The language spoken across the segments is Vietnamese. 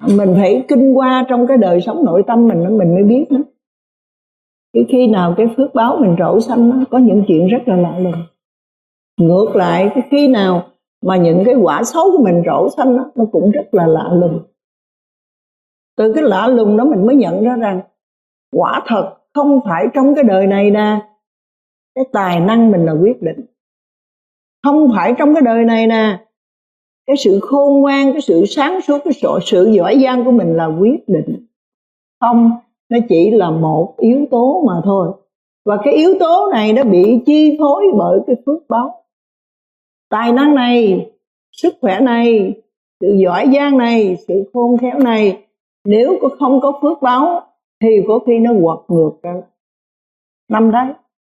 Mình phải kinh qua trong cái đời sống nội tâm mình mới biết đó. Cái khi nào cái phước báo mình trổ xanh đó, có những chuyện rất là lạ lùng. Ngược lại cái khi nào mà những cái quả xấu của mình trổ xanh đó, nó cũng rất là lạ lùng. Từ cái lạ lùng đó mình mới nhận ra rằng quả thật không phải trong cái đời này nè cái tài năng mình là quyết định, không phải trong cái đời này nè cái sự khôn ngoan, cái sự sáng suốt, cái sự giỏi giang của mình là quyết định. Không, nó chỉ là một yếu tố mà thôi. Và cái yếu tố này nó bị chi phối bởi cái phước báo. Tài năng này, sức khỏe này, sự giỏi giang này, sự khôn khéo này, nếu không có phước báo thì có khi nó quật ngược ra năm đấy.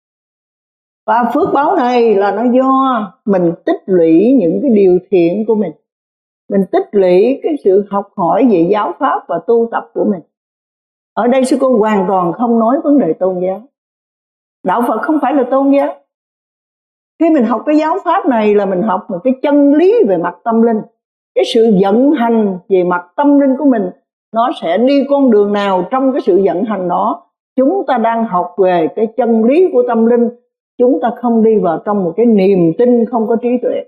Và phước báo này là nó do mình tích lũy những cái điều thiện của mình tích lũy cái sự học hỏi về giáo pháp và tu tập của mình. Ở đây sư cô hoàn toàn không nói vấn đề tôn giáo. Đạo Phật không phải là tôn giáo. Khi mình học cái giáo pháp này là mình học một cái chân lý về mặt tâm linh. Cái sự vận hành về mặt tâm linh của mình nó sẽ đi con đường nào trong cái sự vận hành đó. Chúng ta đang học về cái chân lý của tâm linh. Chúng ta không đi vào trong một cái niềm tin không có trí tuệ.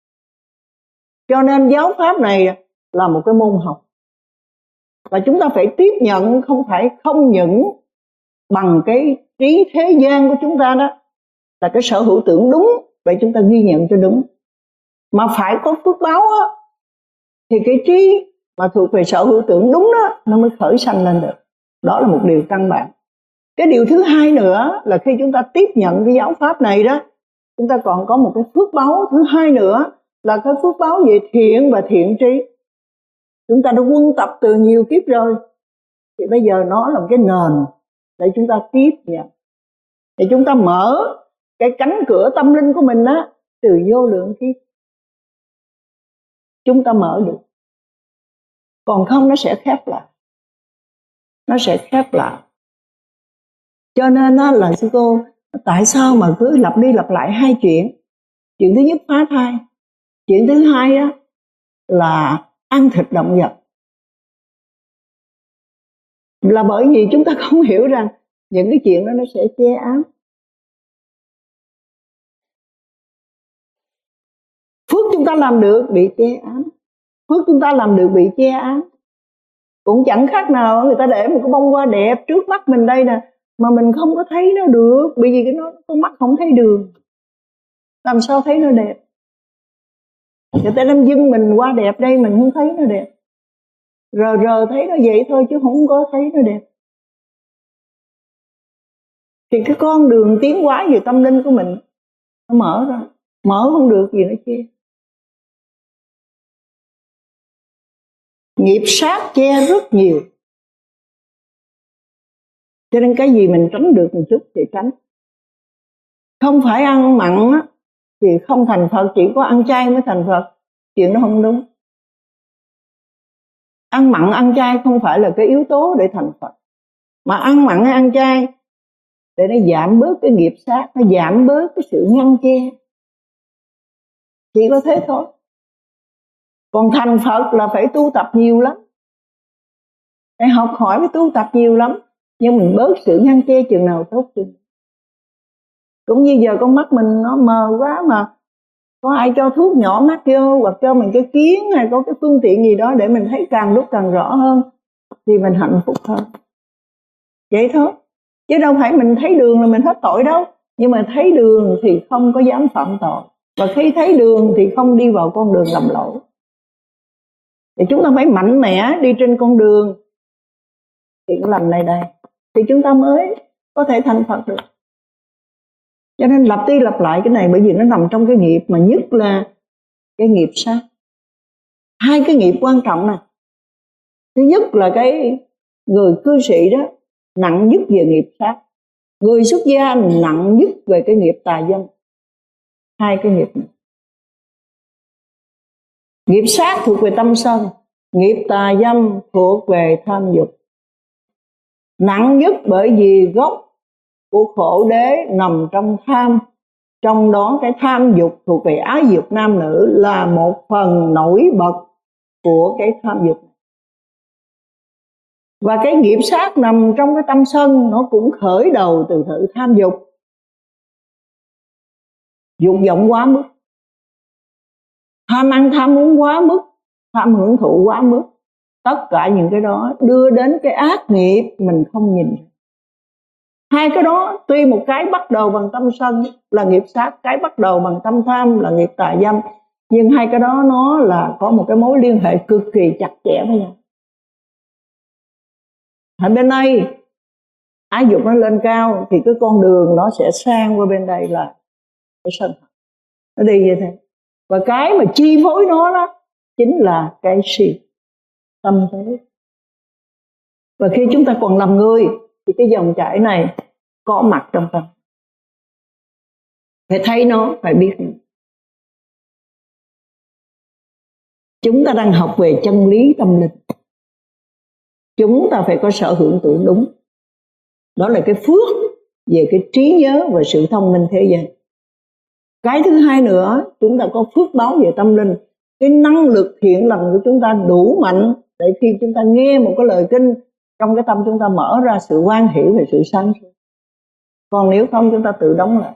Cho nên giáo pháp này là một cái môn học. Và chúng ta phải tiếp nhận, không phải không những bằng cái trí thế gian của chúng ta đó là cái sở hữu tưởng đúng, vậy chúng ta ghi nhận cho đúng. Mà phải có phước báo á, thì cái trí mà thuộc về sở hữu tưởng đúng đó nó mới khởi sanh lên được. Đó là một điều căn bản. Cái điều thứ hai nữa là khi chúng ta tiếp nhận cái giáo pháp này đó, chúng ta còn có một cái phước báo thứ hai nữa là cái phước báo về thiện và thiện trí. Chúng ta đã quân tập từ nhiều kiếp rồi, thì bây giờ nó là một cái nền để chúng ta tiếp nhận. Thì chúng ta mở cái cánh cửa tâm linh của mình á, từ vô lượng kiếp chúng ta mở được. Còn không nó sẽ khép lại. Nó sẽ khép lại. Cho nên á, là sư cô tại sao mà cứ lặp đi lặp lại hai chuyện. Chuyện thứ nhất phá thai. Chuyện thứ hai á, là ăn thịt động vật. Là bởi vì chúng ta không hiểu rằng những cái chuyện đó nó sẽ che ám. Phước chúng ta làm được bị che ám. Phước chúng ta làm được bị che ám. Cũng chẳng khác nào người ta để một cái bông hoa đẹp trước mắt mình đây nè, mà mình không có thấy nó được, bởi vì con mắt không thấy đường. Làm sao thấy nó đẹp? Người ta đang dưng mình hoa đẹp đây, mình không thấy nó đẹp. Rờ thấy nó vậy thôi chứ không có thấy nó đẹp. Thì cái con đường tiến hóa về tâm linh của mình nó mở ra. Mở không được gì nó che. Nghiệp sát che rất nhiều. Cho nên cái gì mình tránh được một chút thì tránh. Không phải ăn mặn á, thì không thành Phật, chỉ có ăn chay mới thành Phật. Chuyện đó không đúng. Ăn mặn ăn chay không phải là cái yếu tố để thành Phật. Mà ăn mặn hay ăn chay để nó giảm bớt cái nghiệp sát, nó giảm bớt cái sự ngăn che. Chỉ có thế thôi. Còn thành Phật là phải tu tập nhiều lắm. Phải học hỏi, phải tu tập nhiều lắm. Nhưng mình bớt sự ngăn che chừng nào tốt chừng. Cũng như giờ con mắt mình nó mờ quá mà có ai cho thuốc nhỏ mắt vô, hoặc cho mình cái kiến hay có cái phương tiện gì đó để mình thấy càng lúc càng rõ hơn, thì mình hạnh phúc hơn. Vậy thôi. Chứ đâu phải mình thấy đường là mình hết tội đâu. Nhưng mà thấy đường thì không có dám phạm tội. Và khi thấy đường thì không đi vào con đường lầm lỗi. Thì chúng ta phải mạnh mẽ đi trên con đường thiện lành này đây, thì chúng ta mới có thể thành Phật được. Cho nên lặp đi lặp lại cái này, bởi vì nó nằm trong cái nghiệp, mà nhất là cái nghiệp sát. Hai cái nghiệp quan trọng này. Thứ nhất là cái người cư sĩ đó nặng nhất về nghiệp sát. Người xuất gia nặng nhất về cái nghiệp tà dâm. Hai cái nghiệp này. Nghiệp sát thuộc về tâm sân, nghiệp tà dâm thuộc về tham dục. Nặng nhất bởi vì gốc của khổ đế nằm trong tham. Trong đó cái tham dục thuộc về ái dục nam nữ là một phần nổi bật của cái tham dục. Và cái nghiệp sát nằm trong cái tâm sân, nó cũng khởi đầu từ sự tham dục, dục vọng quá mức, tham ăn tham uống quá mức, tham hưởng thụ quá mức. Tất cả những cái đó đưa đến cái ác nghiệp mình không nhìn. Hai cái đó tuy một cái bắt đầu bằng tâm sân là nghiệp sát, cái bắt đầu bằng tâm tham là nghiệp tà dâm, nhưng hai cái đó nó là có một cái mối liên hệ cực kỳ chặt chẽ với nhau. Ở bên đây ái dục nó lên cao thì cái con đường nó sẽ sang qua bên đây là cái sân, nó đi như thế. Và cái mà chi phối nó đó chính là cái si, tâm thế. Và khi chúng ta còn làm người thì cái dòng chảy này có mặt trong tâm, phải thấy nó, phải biết nó. Chúng ta đang học về chân lý tâm linh, chúng ta phải có sở hữu tưởng đúng. Đó là cái phước về cái trí nhớ và sự thông minh thế gian. Cái thứ hai nữa, chúng ta có phước báo về tâm linh. Cái năng lực thiện lành của chúng ta đủ mạnh để khi chúng ta nghe một cái lời kinh, trong cái tâm chúng ta mở ra sự hoan hỷ và sự sáng suốt. Còn nếu không chúng ta tự đóng lại.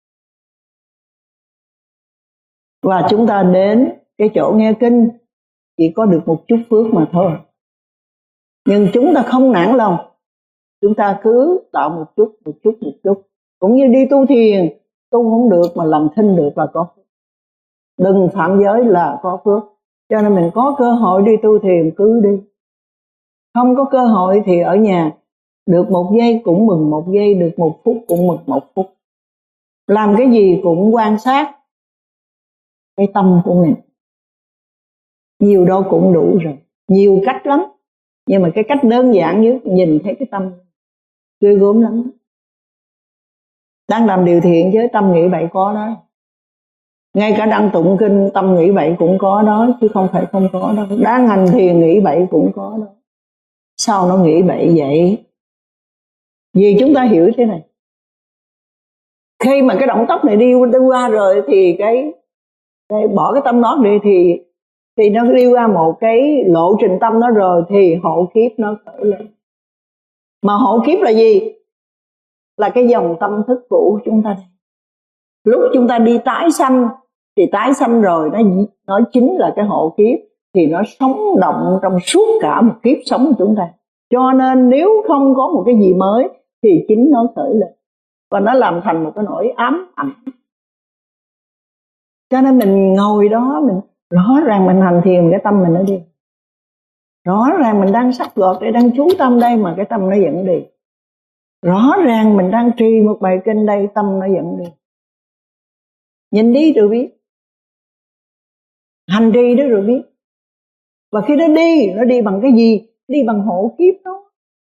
Và chúng ta đến cái chỗ nghe kinh chỉ có được một chút phước mà thôi. Nhưng chúng ta không nản lòng, chúng ta cứ tạo một chút. Cũng như đi tu thiền, tu không được mà làm thinh được là có phước. Đừng phạm giới là có phước. Cho nên mình có cơ hội đi tu thiền cứ đi. Không có cơ hội thì ở nhà, được 1 giây cũng mừng 1 giây, được 1 phút cũng mừng 1 phút. Làm cái gì cũng quan sát cái tâm của mình. Nhiều đâu cũng đủ rồi, nhiều cách lắm. Nhưng mà cái cách đơn giản nhất nhìn thấy cái tâm ghê gớm lắm. Đang làm điều thiện chứ tâm nghĩ bậy có đó. Ngay cả đang tụng kinh tâm nghĩ bậy cũng có đó, chứ không phải không có đâu. Đang hành thiền nghĩ bậy cũng có đó. Sao nó nghĩ bậy vậy? Vì chúng ta hiểu thế này, khi mà cái động tóc này đi qua rồi thì cái bỏ cái tâm nó đi thì nó đi qua một cái lộ trình tâm nó rồi thì hộ kiếp nó khởi lên. Mà hộ kiếp là gì? Là cái dòng tâm thức cũ của chúng ta. Lúc chúng ta đi tái sanh thì tái sanh rồi nó chính là cái hộ kiếp, thì nó sống động trong suốt cả một kiếp sống của chúng ta. Cho nên nếu không có một cái gì mới thì chính nó khởi lên và nó làm thành một cái nỗi ám ảnh. Cho nên mình ngồi đó, mình rõ ràng mình hành thiền, cái tâm mình nó đi. Rõ ràng mình đang sắp gọt đây, đang chú tâm đây mà cái tâm nó dẫn đi. Rõ ràng mình đang trì một bài kinh đây, tâm nó dẫn đi. Nhìn đi rồi biết, hành trì đó rồi biết. Và khi nó đi bằng cái gì? Đi bằng hộ kiếp đó.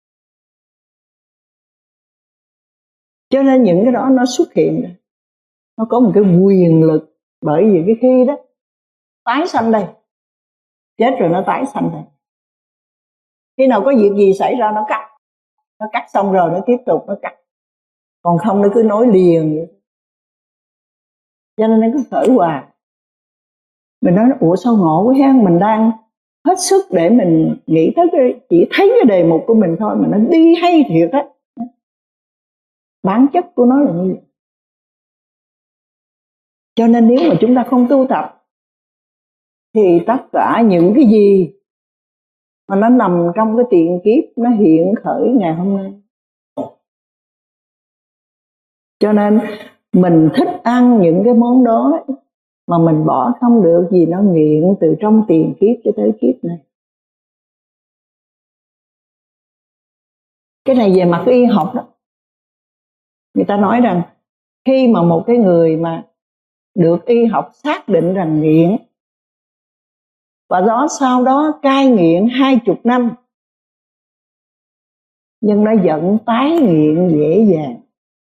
Cho nên những cái đó nó xuất hiện, nó có một cái quyền lực. Bởi vì cái khi đó tái sanh đây, chết rồi nó tái sanh đây. Khi nào có việc gì xảy ra nó cắt xong rồi nó tiếp tục nó cắt. Còn không nó cứ nối liền vậy. Cho nên nó cứ khởi hoài. Mình nói ủa sao ngộ quá ha, mình đang hết sức để mình nghĩ tới chỉ thấy cái đề mục của mình thôi mà nó đi hay thiệt á. Bản chất của nó là như vậy. Cho nên nếu mà chúng ta không tu tập thì tất cả những cái gì mà nó nằm trong cái tiền kiếp nó hiện khởi ngày hôm nay. Cho nên mình thích ăn những cái món đó mà mình bỏ không được vì nó nghiện từ trong tiền kiếp cho tới kiếp này. Cái này về mặt y học đó. Người ta nói rằng khi mà một cái người mà được y học xác định rằng nghiện và sau đó cai nghiện 20 năm, nhưng nó vẫn tái nghiện dễ dàng,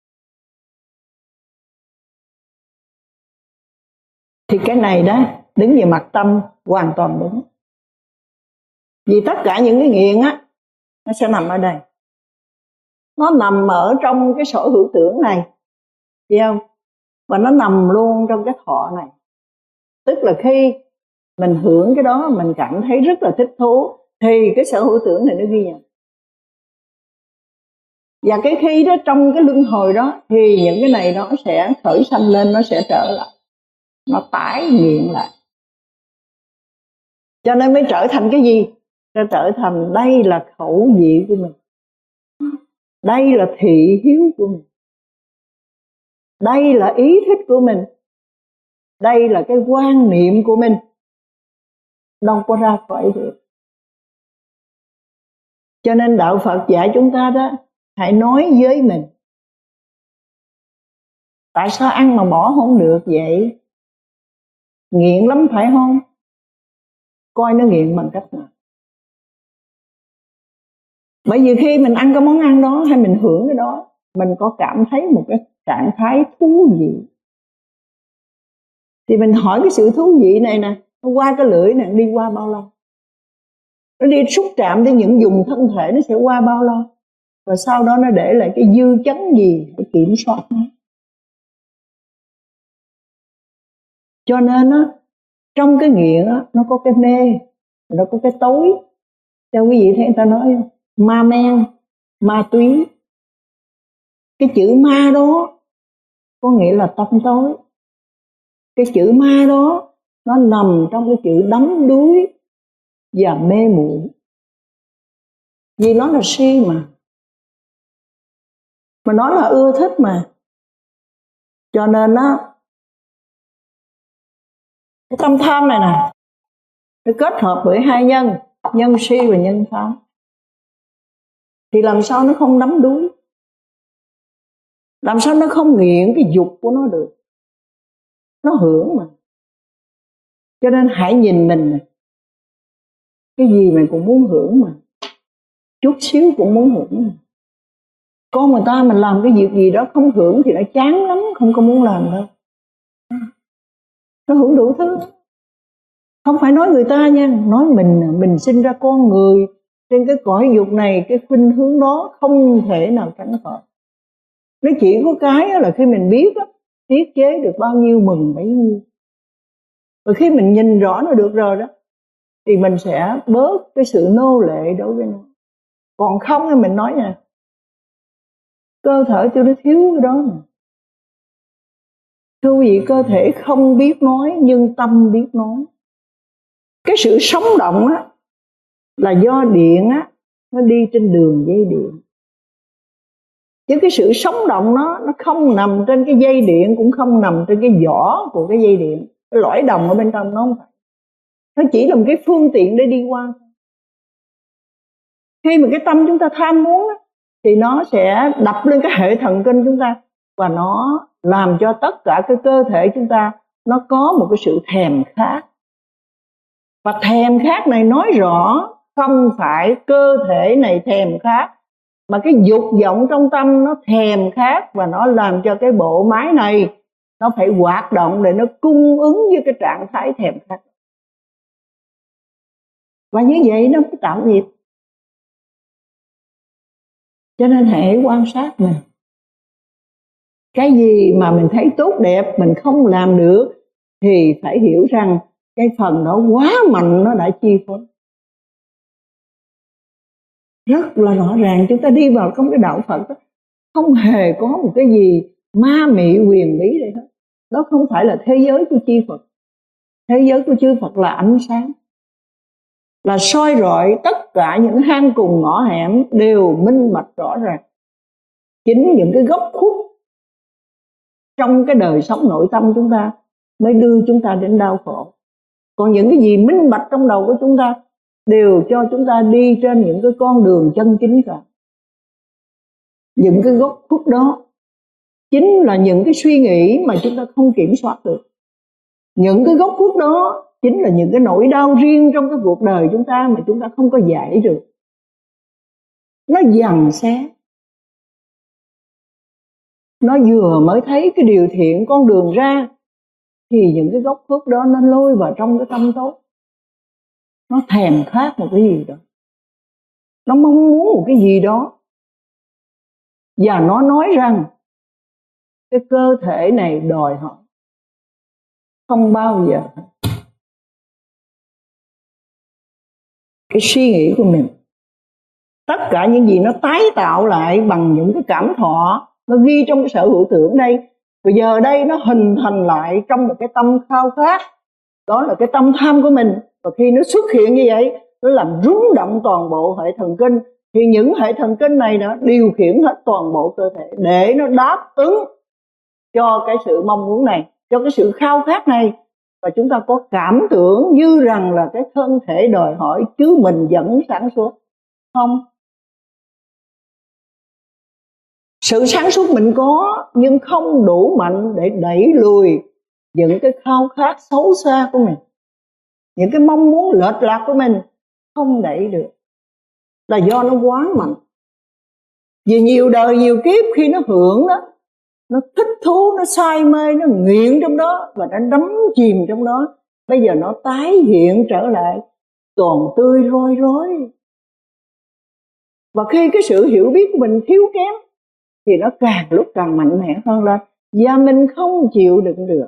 thì cái này đó đứng về mặt tâm hoàn toàn đúng. Vì tất cả những cái nghiện á, nó sẽ nằm ở đây. Nó nằm ở trong cái sở hữu tưởng này, hiểu không? Và nó nằm luôn trong cái thọ này. Tức là khi mình hưởng cái đó mình cảm thấy rất là thích thú thì cái sở hữu tưởng này nó ghi nhận. Và cái khi đó trong cái luân hồi đó thì những cái này nó sẽ khởi sanh lên, nó sẽ trở lại, nó tái nghiện lại. Cho nên mới trở thành cái gì? Nó trở thành đây là khẩu vị của mình, đây là thị hiếu của mình, đây là ý thích của mình, đây là cái quan niệm của mình, đâu có ra khỏi được. Cho nên đạo Phật dạy chúng ta đó, hãy nói với mình, tại sao ăn mà bỏ không được vậy? Nghiện lắm phải không? Coi nó nghiện bằng cách nào. Bởi vì khi mình ăn cái món ăn đó hay mình hưởng cái đó, mình có cảm thấy một cái trạng thái thú vị. Thì mình hỏi cái sự thú vị này nè, nó qua cái lưỡi này đi qua bao lâu? Nó đi xúc chạm đến những vùng thân thể nó sẽ qua bao lâu? Và sau đó nó để lại cái dư chấn gì để kiểm soát nó. Cho nên á, trong cái nghiện á, nó có cái mê, nó có cái tối. Theo quý vị thấy người ta nói không? Ma men, ma túy. Cái chữ ma đó có nghĩa là tâm tối. Cái chữ ma đó nó nằm trong cái chữ đắm đuối và mê muội. Vì nó là si mà nó là ưa thích mà. Cho nên á, cái tâm tham này nè, nó kết hợp bởi hai nhân si và nhân tham. Thì làm sao nó không đắm đuối? Làm sao nó không nghiện cái dục của nó được? Nó hưởng mà. Cho nên hãy nhìn mình này. Cái gì mình cũng muốn hưởng mà. Chút xíu cũng muốn hưởng mà. Con người ta mình làm cái việc gì đó không hưởng thì nó chán lắm, không có muốn làm đâu. Nó hưởng đủ thứ. Không phải nói người ta nha, nói mình sinh ra con người trên cái cõi dục này, cái khuynh hướng đó không thể nào tránh khỏi. Nó chỉ có cái là khi mình biết đó, tiết chế được bao nhiêu mừng bấy nhiêu. Và khi mình nhìn rõ nó được rồi đó, thì mình sẽ bớt cái sự nô lệ đối với nó. Còn không thì mình nói nè, cơ thể tôi nó thiếu cái đó nè. Thưa quý vị, cơ thể không biết nói nhưng tâm biết nói. Cái sự sống động á là do điện á nó đi trên đường dây điện. Chứ cái sự sống động nó không nằm trên cái dây điện, cũng không nằm trên cái vỏ của cái dây điện. Cái lõi đồng ở bên trong nó không phải. Nó chỉ là một cái phương tiện để đi qua. Khi mà cái tâm chúng ta tham muốn á, thì nó sẽ đập lên cái hệ thần kinh chúng ta, và nó làm cho tất cả cái cơ thể chúng ta nó có một cái sự thèm khát. Và thèm khát này nói rõ không phải cơ thể này thèm khát, mà cái dục vọng trong tâm nó thèm khát, và nó làm cho cái bộ máy này nó phải hoạt động để nó cung ứng với cái trạng thái thèm khát. Và như vậy nó mới tạo nghiệp. Cho nên hãy quan sát mình. Cái gì mà mình thấy tốt đẹp mình không làm được thì phải hiểu rằng cái phần đó quá mạnh, nó đã chi phối. Rất là rõ ràng, chúng ta đi vào trong cái đạo Phật đó, không hề có một cái gì ma mị huyền bí đây hết. Đó không phải là thế giới của chư Phật. Thế giới của chư Phật là ánh sáng, là soi rọi tất cả những hang cùng ngõ hẻm đều minh bạch rõ ràng. Chính những cái góc khuất trong cái đời sống nội tâm chúng ta mới đưa chúng ta đến đau khổ. Còn những cái gì minh bạch trong đầu của chúng ta đều cho chúng ta đi trên những cái con đường chân chính cả. Những cái góc khuất đó chính là những cái suy nghĩ mà chúng ta không kiểm soát được. Những cái góc khuất đó chính là những cái nỗi đau riêng trong cái cuộc đời chúng ta mà chúng ta không có giải được. Nó giằng xé. Nó vừa mới thấy cái điều thiện con đường ra thì những cái góc khuất đó nó lôi vào trong cái tâm tốt. Nó thèm khát một cái gì đó, nó mong muốn một cái gì đó, và nó nói rằng cái cơ thể này đòi hỏi. Không bao giờ cái suy nghĩ của mình Tất cả những gì nó tái tạo lại bằng những cái cảm thọ, nó ghi trong cái sở hữu tưởng đây. Bây giờ đây nó hình thành lại trong một cái tâm khao khát, đó là cái tâm tham của mình. Và khi nó xuất hiện như vậy, nó làm rung động toàn bộ hệ thần kinh, thì những hệ thần kinh này nó điều khiển hết toàn bộ cơ thể để nó đáp ứng cho cái sự mong muốn này, cho cái sự khao khát này. Và chúng ta có cảm tưởng như rằng là cái thân thể đòi hỏi chứ mình vẫn sáng suốt. Không. Sự sáng suốt mình có, nhưng không đủ mạnh để đẩy lùi những cái khao khát xấu xa của mình, những cái mong muốn lệch lạc của mình không đẩy được, là do nó quá mạnh. Vì nhiều đời nhiều kiếp khi nó hưởng đó, nó thích thú, nó say mê, nó nghiện trong đó và nó đắm chìm trong đó. Bây giờ nó tái hiện trở lại toàn tươi roi rối. Và khi cái sự hiểu biết của mình thiếu kém thì nó càng lúc càng mạnh mẽ hơn lên, và mình không chịu đựng được.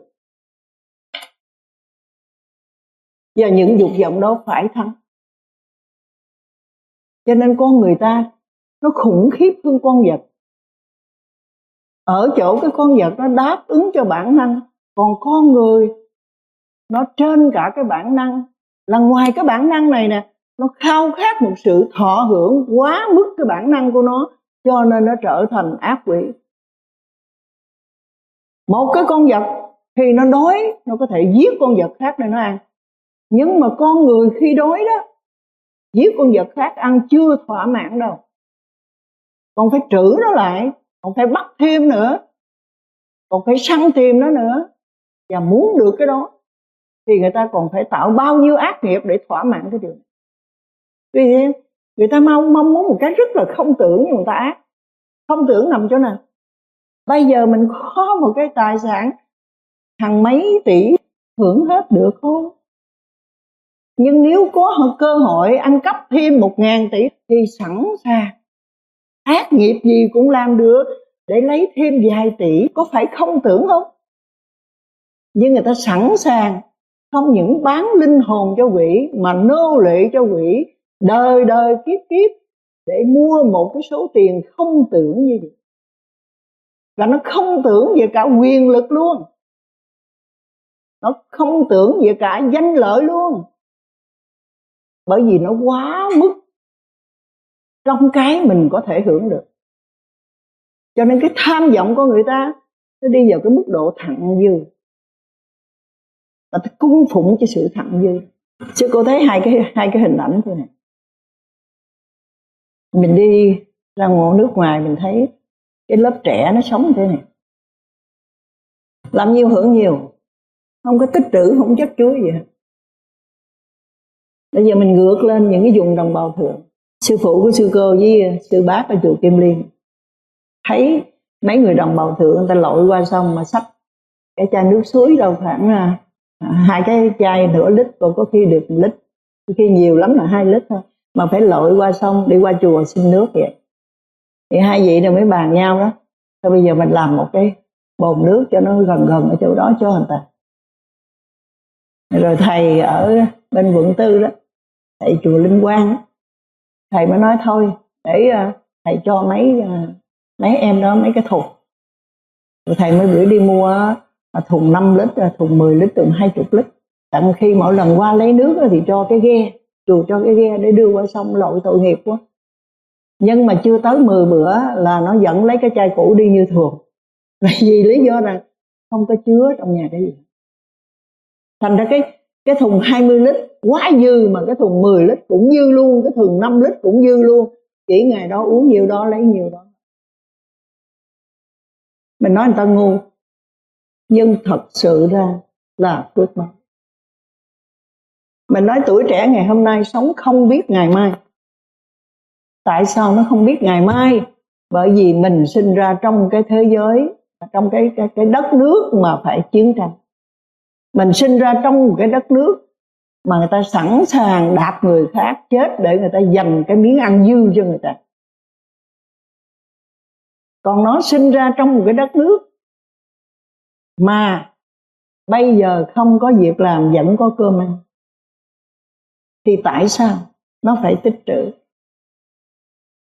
Và những dục vọng đó phải thắng. Cho nên con người ta nó khủng khiếp hơn con vật. Ở chỗ cái con vật nó đáp ứng cho bản năng, còn con người nó trên cả cái bản năng, là ngoài cái bản năng này nè, nó khao khát một sự thọ hưởng quá mức cái bản năng của nó, cho nên nó trở thành ác quỷ. Một cái con vật khi nó đói, nó có thể giết con vật khác để nó ăn. Nhưng mà con người khi đói đó, giết con vật khác ăn chưa thỏa mãn đâu, còn phải trữ nó lại, còn phải bắt thêm nữa, còn phải săn tìm nó nữa. Và muốn được cái đó thì người ta còn phải tạo bao nhiêu ác nghiệp để thỏa mãn cái điều này. Vì thế người ta mong muốn một cái rất là không tưởng, nhưng người ta ác. Không tưởng nằm chỗ nào? Bây giờ mình có một cái tài sản hàng mấy tỷ, hưởng hết được không? Nhưng nếu có cơ hội ăn cắp thêm 1.000 tỷ thì sẵn sàng, ác nghiệp gì cũng làm được để lấy thêm vài tỷ, có phải không tưởng không? Nhưng người ta sẵn sàng không những bán linh hồn cho quỷ, mà nô lệ cho quỷ đời đời kiếp kiếp để mua một cái số tiền không tưởng như vậy. Và nó không tưởng về cả quyền lực luôn, nó không tưởng về cả danh lợi luôn, bởi vì nó quá mức trong cái mình có thể hưởng được. Cho nên cái tham vọng của người ta nó đi vào cái mức độ thặng dư, và ta cung phụng cho sự thặng dư. Chứ cô thấy hai cái hình ảnh thế này. Mình đi ra nước ngoài mình thấy cái lớp trẻ nó sống như thế này, làm nhiều hưởng nhiều, không có tích trữ, không chất chứa gì hết. Bây giờ mình ngược lên những cái vùng đồng bào thượng, sư phụ của sư cô với sư bác ở chùa Kim Liên, thấy mấy người đồng bào thượng người ta lội qua sông mà xách cái chai nước suối đâu khoảng 2 cái chai nửa lít, còn có khi được 1 lít, có khi nhiều lắm là 2 lít thôi, mà phải lội qua sông đi qua chùa xin nước vậy. Thì hai vị này mới bàn nhau đó, thôi bây giờ mình làm một cái bồn nước cho nó gần gần ở chỗ đó cho người ta. Rồi thầy ở bên quận 4 đó, thầy chùa Linh Quang đó, thầy mới nói thôi để thầy cho mấy em đó mấy cái thùng. Rồi thầy mới bữa đi mua thùng 5 lít, thùng 10 lít, thùng 20 lít. Tận khi mỗi lần qua lấy nước thì cho cái ghe, chùa cho cái ghe để đưa qua sông, lội tội nghiệp quá. Nhưng mà chưa tới 10 bữa là nó vẫn lấy cái chai cũ đi như thường. Vì lý do rằng không có chứa trong nhà cái gì. Thành ra cái thùng 20 lít quá dư, mà cái thùng 10 lít cũng dư luôn, cái thùng 5 lít cũng dư luôn. Chỉ ngày đó uống nhiều đó lấy nhiều đó. Mình nói người ta ngu, nhưng thật sự ra là phước báo. Mình nói tuổi trẻ ngày hôm nay sống không biết ngày mai. Tại sao nó không biết ngày mai? Bởi vì mình sinh ra trong cái thế giới, trong cái đất nước mà phải chiến tranh. Mình sinh ra trong một cái đất nước mà người ta sẵn sàng đạp người khác chết để người ta dành cái miếng ăn dư cho người ta. Còn nó sinh ra trong một cái đất nước mà bây giờ không có việc làm vẫn có cơm ăn, thì tại sao nó phải tích trữ?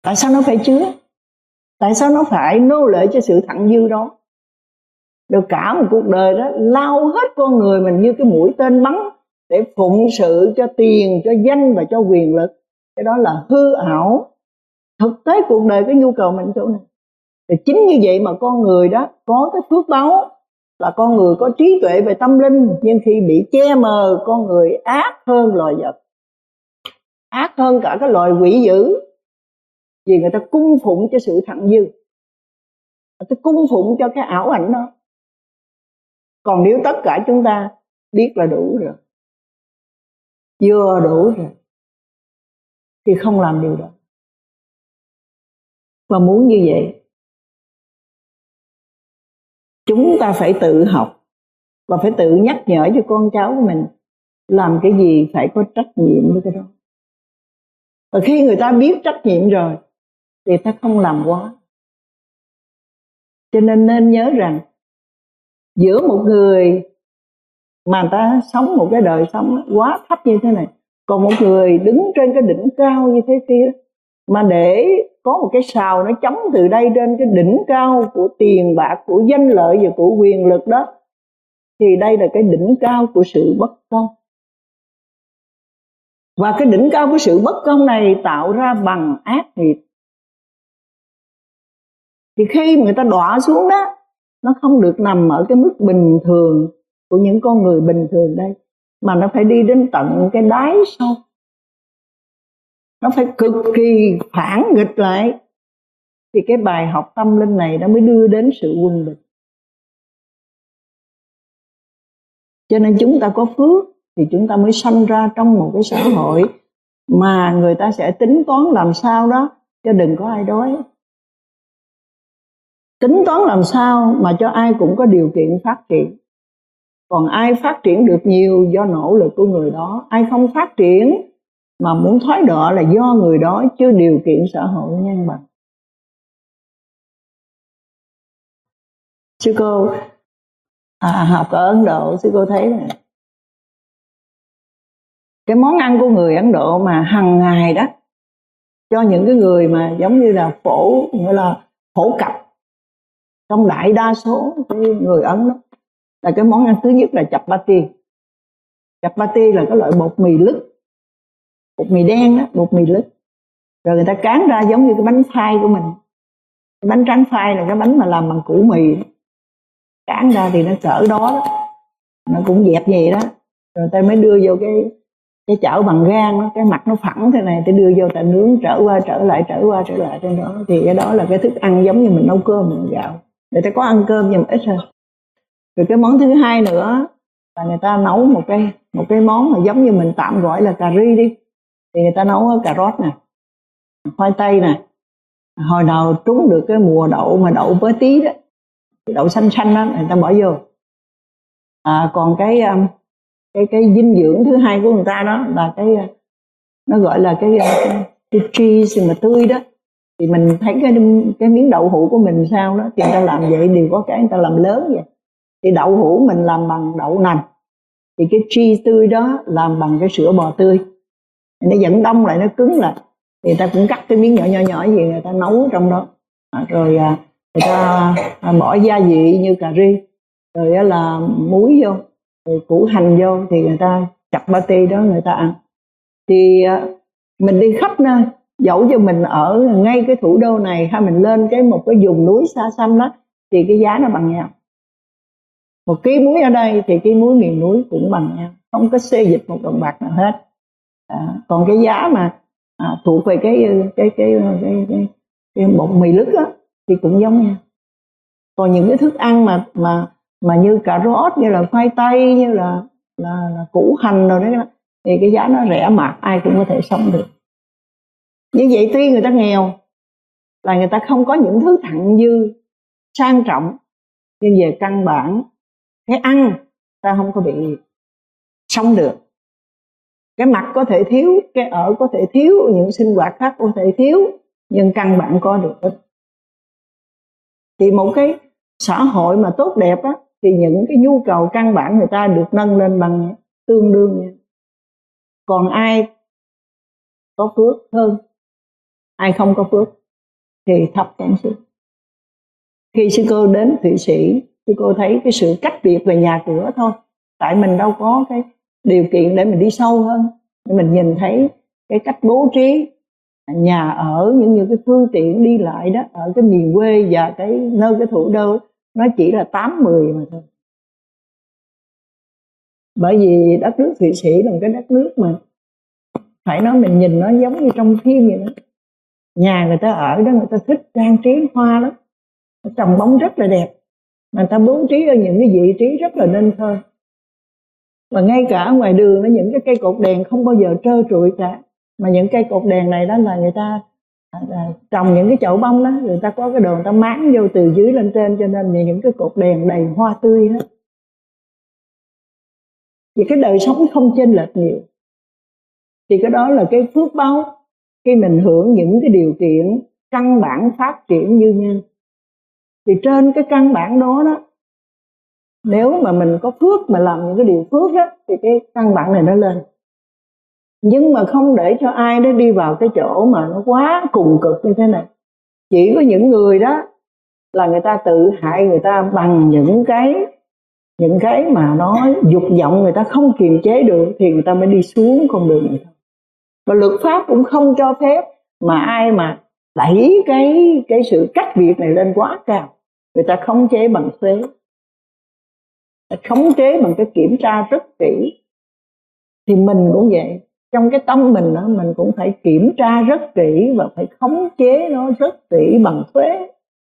Tại sao nó phải chứa? Tại sao nó phải nô lệ cho sự thặng dư đó? Rồi cả một cuộc đời đó lao hết con người mình như cái mũi tên bắn để phụng sự cho tiền, cho danh và cho quyền lực. Cái đó là hư ảo. Thực tế cuộc đời cái nhu cầu mình chỗ này. Thì chính như vậy mà con người đó có cái phước báu là con người có trí tuệ về tâm linh, nhưng khi bị che mờ, con người ác hơn loài vật, ác hơn cả cái loài quỷ dữ, vì người ta cung phụng cho sự thặng dư, người ta cung phụng cho cái ảo ảnh đó. Còn nếu tất cả chúng ta biết là đủ rồi, vừa đủ rồi, thì không làm điều đó. Và muốn như vậy, chúng ta phải tự học và phải tự nhắc nhở cho con cháu của mình làm cái gì phải có trách nhiệm với cái đó. Và khi người ta biết trách nhiệm rồi thì ta không làm quá. Cho nên nhớ rằng giữa một người mà người ta sống một cái đời sống quá thấp như thế này, còn một người đứng trên cái đỉnh cao như thế kia, mà để có một cái sào nó chống từ đây trên cái đỉnh cao của tiền bạc, của danh lợi và của quyền lực đó, thì đây là cái đỉnh cao của sự bất công. Và cái đỉnh cao của sự bất công này tạo ra bằng ác nghiệp. Thì khi người ta đọa xuống đó, nó không được nằm ở cái mức bình thường của những con người bình thường đây, mà nó phải đi đến tận cái đáy sâu. Nó phải cực kỳ phản nghịch lại, thì cái bài học tâm linh này nó mới đưa đến sự quân bình. Cho nên chúng ta có phước thì chúng ta mới sanh ra trong một cái xã hội mà người ta sẽ tính toán làm sao đó cho đừng có ai đói. Tính toán làm sao mà cho ai cũng có điều kiện phát triển. Còn ai phát triển được nhiều do nỗ lực của người đó, ai không phát triển mà muốn thoái đọa là do người đó, chứ điều kiện xã hội ngang bằng. Sư cô học ở Ấn Độ, sư cô thấy này, cái món ăn của người Ấn Độ mà hàng ngày đó cho những cái người mà giống như là gọi là phổ cập trong đại đa số cái người Ấn đó, là cái món ăn thứ nhất là chapati. Chapati là cái loại bột mì lứt, bột mì đen đó, bột mì lứt. Rồi người ta cán ra giống như cái bánh phai của mình. Cái bánh tráng phai là cái bánh mà làm bằng củ mì, cán ra thì nó cỡ đó đó, nó cũng dẹp vậy đó. Rồi ta mới đưa vô cái chảo bằng gang đó, cái mặt nó phẳng thế này, ta đưa vô ta nướng trở qua trở lại trên đó. Thì cái đó là cái thức ăn giống như mình nấu cơm bằng gạo. Người ta có ăn cơm nhưng mà ít hơn. Rồi cái món thứ hai nữa là người ta nấu một cái món mà giống như mình tạm gọi là cà ri đi. Thì người ta nấu cà rốt nè, khoai tây nè. Hồi nào trúng được cái mùa đậu mà đậu với tí đó, đậu xanh xanh đó, người ta bỏ vô. Còn cái dinh dưỡng thứ hai của người ta đó là nó gọi là cái cheese mà tươi đó. Thì mình thấy cái miếng đậu hũ của mình sao đó, thì người ta làm vậy đều có cái người ta làm lớn vậy. Thì đậu hũ mình làm bằng đậu nành, thì cái cheese tươi đó làm bằng cái sữa bò tươi. Nó vẫn đông lại, nó cứng lại. Thì người ta cũng cắt cái miếng nhỏ gì người ta nấu trong đó. Rồi người ta bỏ gia vị như cà ri, rồi là muối vô, rồi củ hành vô, thì người ta chapati đó người ta ăn. Thì mình đi khắp nơi, dẫu cho mình ở ngay cái thủ đô này hay mình lên một cái vùng núi xa xăm đó, thì cái giá nó bằng nhau. Một ký muối ở đây thì ký muối miền núi cũng bằng nhau, không có xê dịch một đồng bạc nào hết. Còn cái giá mà thuộc về cái bột mì lứt á thì cũng giống nhau. Còn những cái thức ăn mà như cà rốt, như là khoai tây, như là củ hành rồi đó, thì cái giá nó rẻ mạt, ai cũng có thể sống được. Như vậy tuy người ta nghèo là người ta không có những thứ thặng dư sang trọng, nhưng về căn bản cái ăn ta không có bị sống được. Cái mặc có thể thiếu, cái ở có thể thiếu, những sinh hoạt khác có thể thiếu, nhưng căn bản có được hết. Thì một cái xã hội mà tốt đẹp á, thì những cái nhu cầu căn bản người ta được nâng lên bằng tương đương nha. Còn ai có phước hơn Ai không có phước thì thấp kém xuống. Khi sư cô đến Thụy Sĩ, sư cô thấy cái sự cách biệt về nhà cửa thôi. Tại mình đâu có cái điều kiện để mình đi sâu hơn. Mình nhìn thấy cái cách bố trí nhà ở, những cái phương tiện đi lại đó ở cái miền quê và cái nơi cái thủ đô, nó chỉ là 8-10 mà thôi. Bởi vì đất nước Thụy Sĩ là một cái đất nước mà phải nói mình nhìn nó giống như trong phim vậy đó. Nhà người ta ở đó người ta thích trang trí hoa lắm, trồng bóng rất là đẹp, người ta bố trí ở những cái vị trí rất là nên thơ. Và ngay cả ngoài đường nó những cái cây cột đèn không bao giờ trơ trụi cả, mà những cây cột đèn này đó là người ta trồng những cái chậu bông đó, người ta có cái đồ người ta máng vô từ dưới lên trên, cho nên những cái cột đèn đầy hoa tươi hết. Vì cái đời sống không chênh lệch nhiều, thì cái đó là cái phước báo khi mình hưởng những cái điều kiện căn bản phát triển như nhau. Thì trên cái căn bản đó đó, nếu mà mình có phước mà làm những cái điều phước đó, thì cái căn bản này nó lên. Nhưng mà không để cho ai đó đi vào cái chỗ mà nó quá cùng cực như thế này. Chỉ có những người đó là người ta tự hại người ta bằng những cái mà nó dục vọng người ta không kiềm chế được, thì người ta mới đi xuống con đường này thôi. Và luật pháp cũng không cho phép mà ai mà đẩy cái sự cách biệt này lên quá cao. Người ta khống chế bằng thuế, khống chế bằng cái kiểm tra rất kỹ. Thì mình cũng vậy, trong cái tâm mình đó, mình cũng phải kiểm tra rất kỹ và phải khống chế nó rất kỹ bằng thuế.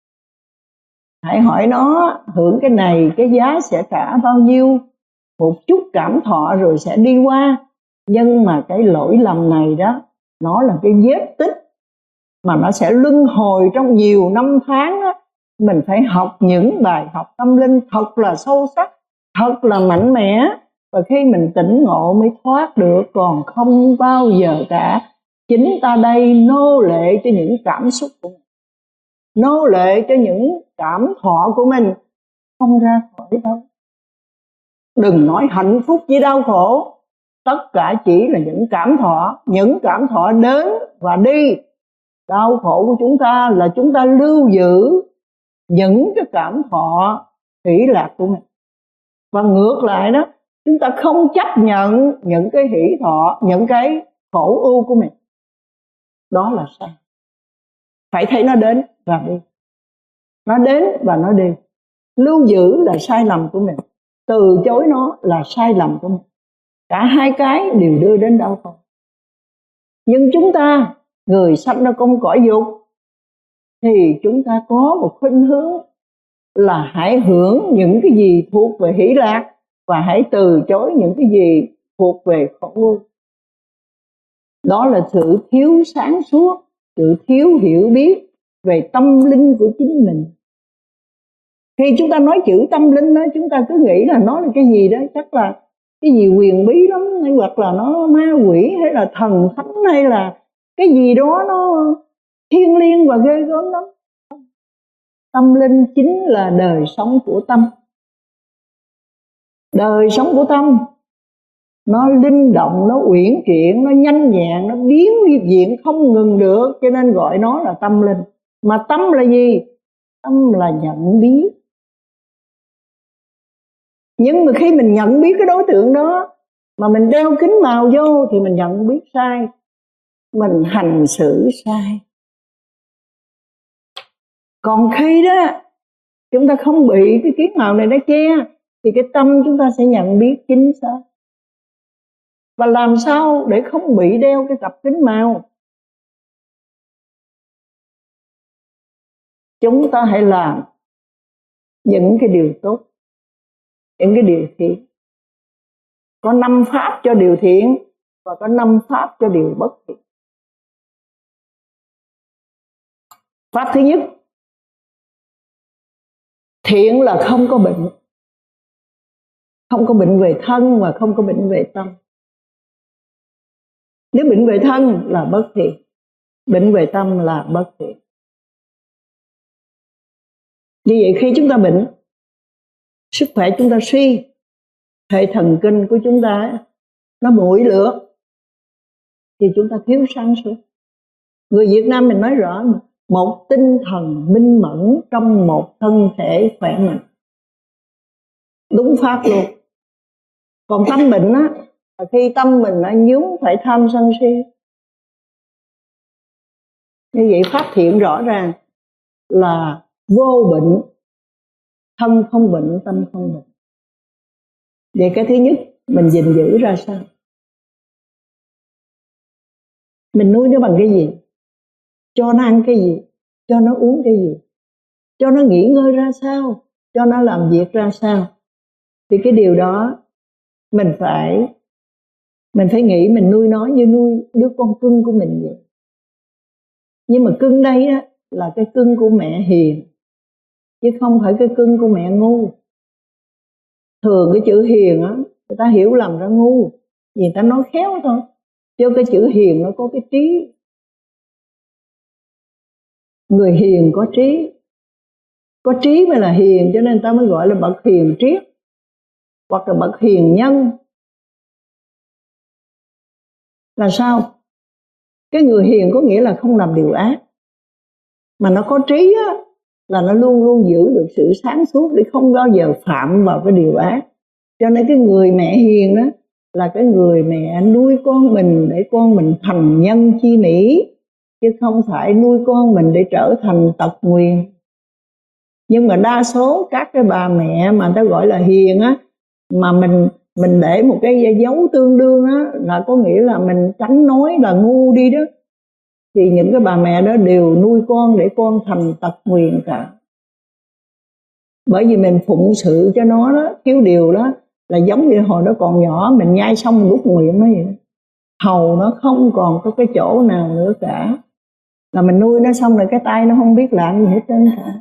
Hãy hỏi nó hưởng cái này cái giá sẽ trả bao nhiêu, một chút cảm thọ rồi sẽ đi qua. Nhưng mà cái lỗi lầm này đó, nó là cái vết tích mà nó sẽ luân hồi trong nhiều năm tháng đó. Mình phải học những bài học tâm linh thật là sâu sắc, thật là mạnh mẽ. Và khi mình tỉnh ngộ mới thoát được, còn không bao giờ cả. Chính ta đây nô lệ cho những cảm xúc của mình, nô lệ cho những cảm thọ của mình, không ra khỏi đâu. Đừng nói hạnh phúc với đau khổ, tất cả chỉ là những cảm thọ đến và đi. Đau khổ của chúng ta là chúng ta lưu giữ những cái cảm thọ hỷ lạc của mình. Và ngược lại đó, chúng ta không chấp nhận những cái hỷ thọ, những cái khổ ưu của mình. Đó là sai. Phải thấy nó đến và đi. Nó đến và nó đi. Lưu giữ là sai lầm của mình, từ chối nó là sai lầm của mình. Cả hai cái đều đưa đến đau khổ. Nhưng chúng ta, người sanh ra con cõi dục, thì chúng ta có một khuynh hướng là hãy hưởng những cái gì thuộc về hỷ lạc, và hãy từ chối những cái gì thuộc về khổ ưu. Đó là sự thiếu sáng suốt, sự thiếu hiểu biết về tâm linh của chính mình. Khi chúng ta nói chữ tâm linh đó, chúng ta cứ nghĩ là nó là cái gì đó, chắc là cái gì huyền bí lắm, hay hoặc là nó ma quỷ, hay là thần thánh, hay là cái gì đó nó thiêng liêng và ghê gớm lắm. Tâm linh chính là đời sống của tâm. Đời sống của tâm nó linh động, nó uyển chuyển, nó nhanh nhẹn, nó biến diện không ngừng được, cho nên gọi nó là tâm linh. Mà tâm là gì? Tâm là nhận biết. Nhưng mà khi mình nhận biết cái đối tượng đó mà mình đeo kính màu vô thì mình nhận biết sai, mình hành xử sai. Còn khi đó chúng ta không bị cái kính màu này nó che, thì cái tâm chúng ta sẽ nhận biết chính xác. Và làm sao để không bị đeo cái cặp kính màu? Chúng ta hãy làm những cái điều tốt, những cái điều thiện. Có 5 pháp cho điều thiện và có 5 pháp cho điều bất thiện. Pháp thứ nhất, thiện là không có bệnh. Không có bệnh về thân và không có bệnh về tâm. Nếu bệnh về thân là bất thiện, bệnh về tâm là bất thiện. Như vậy khi chúng ta bệnh, sức khỏe chúng ta suy, hệ thần kinh của chúng ta nó bụi lửa, thì chúng ta thiếu sáng suốt. Người Việt Nam mình nói rõ mà, một tinh thần minh mẫn trong một thân thể khỏe mạnh. Đúng pháp luôn. Còn tâm bệnh á, là khi tâm mình nó nhúng phải tham sân si. Như vậy phát hiện rõ ràng là vô bệnh, thân không bệnh, tâm không bệnh. Vậy cái thứ nhất mình gìn giữ ra sao? Mình nuôi nó bằng cái gì? Cho nó ăn cái gì? Cho nó uống cái gì? Cho nó nghỉ ngơi ra sao? Cho nó làm việc ra sao? Thì cái điều đó mình phải nghĩ mình nuôi nó như nuôi đứa con cưng của mình vậy. Nhưng mà cưng đây á, là cái cưng của mẹ hiền, chứ không phải cái cưng của mẹ ngu. Thường cái chữ hiền á, người ta hiểu lầm ra ngu, vì người ta nói khéo thôi. Chứ cái chữ hiền nó có cái trí. Người hiền có trí. Có trí mới là hiền, cho nên người ta mới gọi là bậc hiền triết, hoặc là bậc hiền nhân. Là sao? Cái người hiền có nghĩa là không làm điều ác. Mà nó có trí á, là nó luôn luôn giữ được sự sáng suốt để không bao giờ phạm vào cái điều ác. Cho nên cái người mẹ hiền đó là cái người mẹ nuôi con mình để con mình thành nhân chi mỹ, chứ không phải nuôi con mình để trở thành tật nguyền. Nhưng mà đa số các cái bà mẹ mà người ta gọi là hiền á, mà mình để một cái dấu tương đương á, là có nghĩa là mình tránh nói là ngu đi đó, thì những cái bà mẹ đó đều nuôi con để con thành tật nguyền cả. Bởi vì mình phụng sự cho nó đó, thiếu điều đó, là giống như hồi nó còn nhỏ mình nhai xong mình đút miệng nó vậy. Hầu nó không còn có cái chỗ nào nữa cả. Là mình nuôi nó xong rồi cái tay nó không biết làm gì hết trơn cả.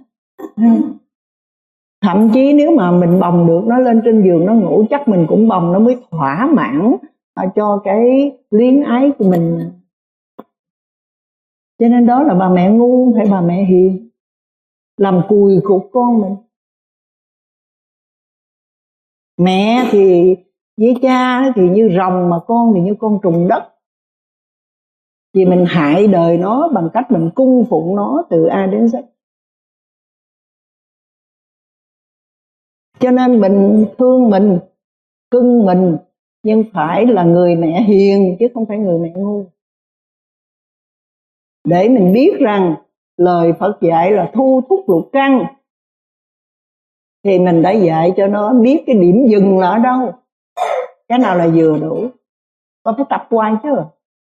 Thậm chí nếu mà mình bồng được nó lên trên giường nó ngủ, chắc mình cũng bồng nó mới thỏa mãn cho cái luyến ái của mình. Cho nên đó là bà mẹ ngu, không phải bà mẹ hiền, làm cùi cục con mình. Mẹ thì với cha thì như rồng, mà con thì như con trùng đất. Vì mình hại đời nó bằng cách mình cung phụng nó từ A đến Z. Cho nên mình thương mình, cưng mình, nhưng phải là người mẹ hiền chứ không phải người mẹ ngu. Để mình biết rằng lời Phật dạy là thu thúc lục căn, thì mình đã dạy cho nó biết cái điểm dừng là ở đâu, cái nào là vừa đủ. Có phải tập hoài chứ.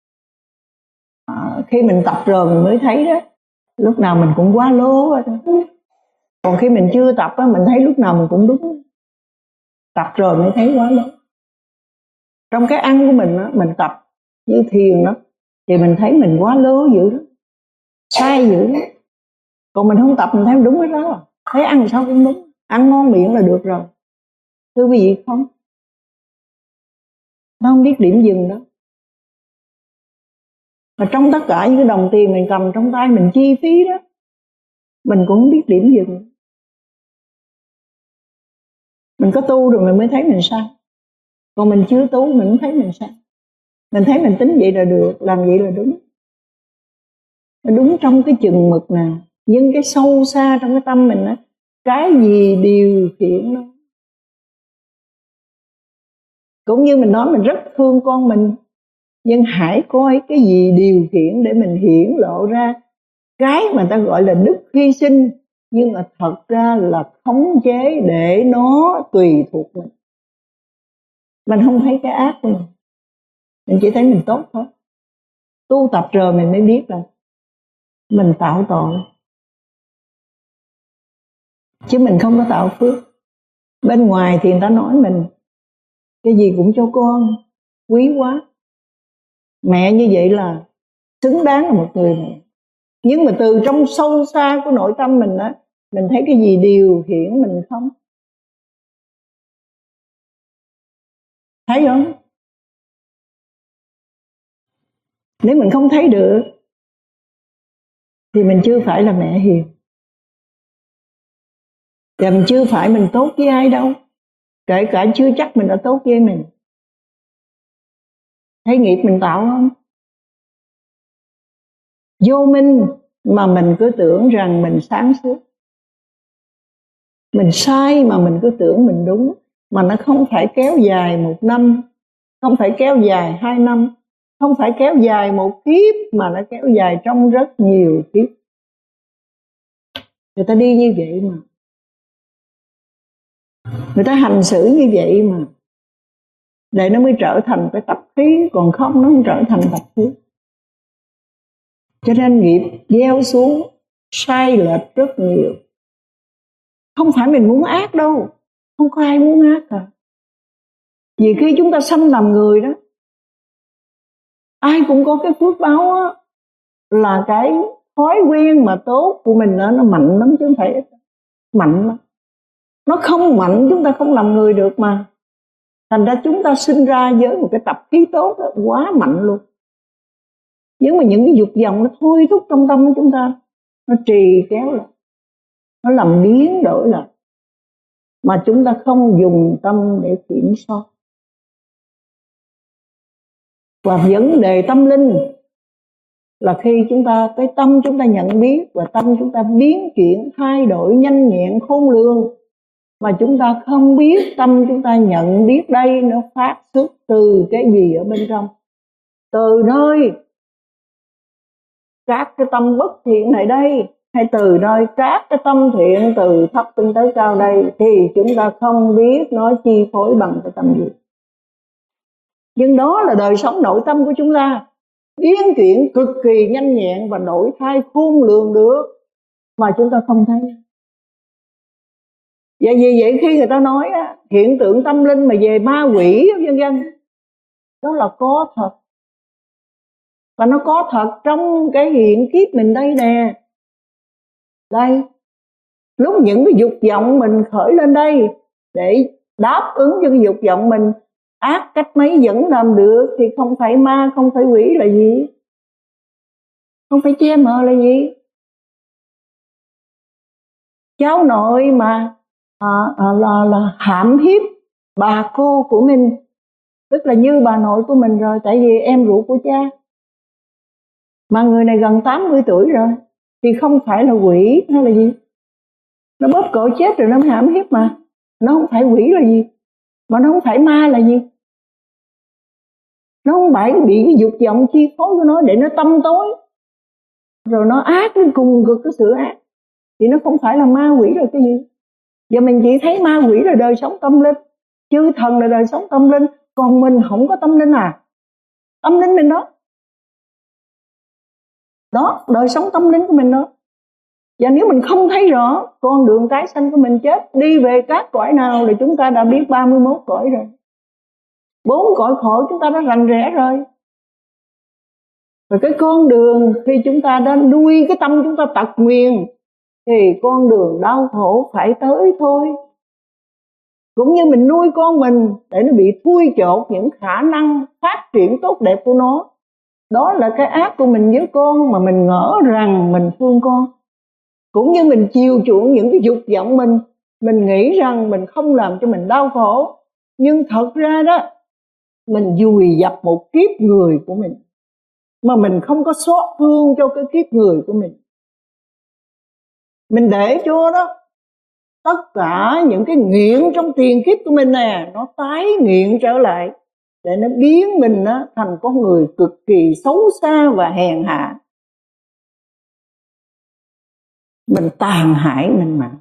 Khi mình tập rồi mình mới thấy đó, lúc nào mình cũng quá lố. Còn khi mình chưa tập á, mình thấy lúc nào mình cũng đúng. Tập rồi mới thấy quá lố. Trong cái ăn của mình á, mình tập như thiền đó, thì mình thấy mình quá lố dữ đó, sai dữ đó. Còn mình không tập mình thấy đúng hết đó. Thấy ăn sao cũng đúng, ăn ngon miệng là được rồi. Thưa quý vị không? Nó không biết điểm dừng đó. Mà trong tất cả những cái đồng tiền mình cầm trong tay mình chi phí đó, mình cũng không biết điểm dừng. Mình có tu rồi mình mới thấy mình sai. Còn mình chưa tu mình không thấy mình sai. Mình thấy mình tính vậy là được, làm vậy là đúng. Đúng trong cái chừng mực nào. Nhưng cái sâu xa trong cái tâm mình á, cái gì điều khiển nó. Cũng như mình nói mình rất thương con mình, nhưng hãy coi cái gì điều khiển để mình hiển lộ ra cái mà ta gọi là đức hy sinh, nhưng mà thật ra là khống chế để nó tùy thuộc mình. Mình không thấy cái ác của mình chỉ thấy mình tốt thôi. Tu tập rồi mình mới biết là mình tạo tội, chứ mình không có tạo phước. Bên ngoài thì người ta nói mình cái gì cũng cho con, quý quá. Mẹ như vậy là xứng đáng là một người mẹ. Nhưng mà từ trong sâu xa của nội tâm mình á, mình thấy cái gì điều khiển mình không? Thấy không? Nếu mình không thấy được thì mình chưa phải là mẹ hiền. Và mình chưa phải mình tốt với ai đâu. Kể cả chưa chắc mình đã tốt với mình. Thấy nghiệp mình tạo không? vô minh mà mình cứ tưởng rằng mình sáng suốt, mình sai mà mình cứ tưởng mình đúng, mà nó không phải kéo dài 1 năm, không phải kéo dài 2 năm, không phải kéo dài 1 kiếp, mà nó kéo dài trong rất nhiều kiếp. Người ta đi như vậy mà, người ta hành xử như vậy mà, để nó mới trở thành cái tập khí, còn không nó không trở thành tập khí. Cho nên nghiệp gieo xuống sai lệch rất nhiều. Không phải mình muốn ác đâu, không có ai muốn ác cả. Vì khi chúng ta sanh làm người đó, ai cũng có cái phước báo đó, là cái thói quen mà tốt của mình đó, nó mạnh lắm chứ không phải ít. Mạnh lắm. Nó không mạnh chúng ta không làm người được mà. Thành ra chúng ta sinh ra với một cái tập khí tốt đó, quá mạnh luôn. Nhưng mà những cái dục vọng nó thôi thúc trong tâm của chúng ta, nó trì kéo lại, nó làm biến đổi lại, mà chúng ta không dùng tâm để kiểm soát. Và vấn đề tâm linh là khi chúng ta, cái tâm chúng ta nhận biết, và tâm chúng ta biến chuyển thay đổi nhanh nhẹn khôn lường, mà chúng ta không biết tâm chúng ta nhận biết đây nó phát xuất từ cái gì ở bên trong, từ nơi các cái tâm bất thiện này đây, hay từ nơi các cái tâm thiện từ thấp tinh tới cao đây, thì chúng ta không biết nó chi phối bằng cái tâm gì. Nhưng đó là đời sống nội tâm của chúng ta, biến chuyển cực kỳ nhanh nhẹn và đổi thay khôn lường được, mà chúng ta không thấy. Và vì vậy khi người ta nói á, hiện tượng tâm linh mà về ma quỷ vân vân, đó là có thật. Và nó có thật trong cái hiện kiếp mình đây nè. Đây, lúc những cái dục vọng mình khởi lên đây để đáp ứng cho cái dục vọng mình, ác cách mấy vẫn làm được, thì không phải ma, không phải quỷ là gì? Không phải che mờ là gì? Cháu nội mà là hãm hiếp bà cô của mình, tức là như bà nội của mình rồi, tại vì em ruột của cha. Mà người này gần 80 tuổi rồi, thì không phải là quỷ hay là gì? Nó bóp cổ chết rồi nó hãm hiếp mà. Nó không phải quỷ là gì? Mà nó không phải ma là gì? Nó không phải bị cái dục vọng chi phối của nó để nó tâm tối, rồi nó ác đến cùng cực cái sự ác, thì nó không phải là ma quỷ là cái gì? Giờ mình chỉ thấy ma quỷ là đời sống tâm linh, chư thần là đời sống tâm linh, còn mình không có tâm linh à? Tâm linh mình đó, đó đời sống tâm linh của mình đó. Và nếu mình không thấy rõ con đường tái sanh của mình, chết đi về các cõi nào, thì chúng ta đã biết 31 cõi rồi, 4 cõi khổ chúng ta đã rành rẽ rồi. Và cái con đường khi chúng ta đã nuôi cái tâm chúng ta tật nguyền, thì con đường đau khổ phải tới thôi. Cũng như mình nuôi con mình để nó bị thui chột những khả năng phát triển tốt đẹp của nó, đó là cái ác của mình với con, mà mình ngỡ rằng mình thương con. Cũng như mình chiều chuộng những cái dục vọng mình nghĩ rằng mình không làm cho mình đau khổ, nhưng thật ra đó, mình vùi dập một kiếp người của mình, mà mình không có xót thương cho cái kiếp người của mình. Mình để cho đó tất cả những cái nghiện trong tiền kiếp của mình nè, nó tái nghiện trở lại, để nó biến mình thành con người cực kỳ xấu xa và hèn hạ. Mình tàn hại mình mà.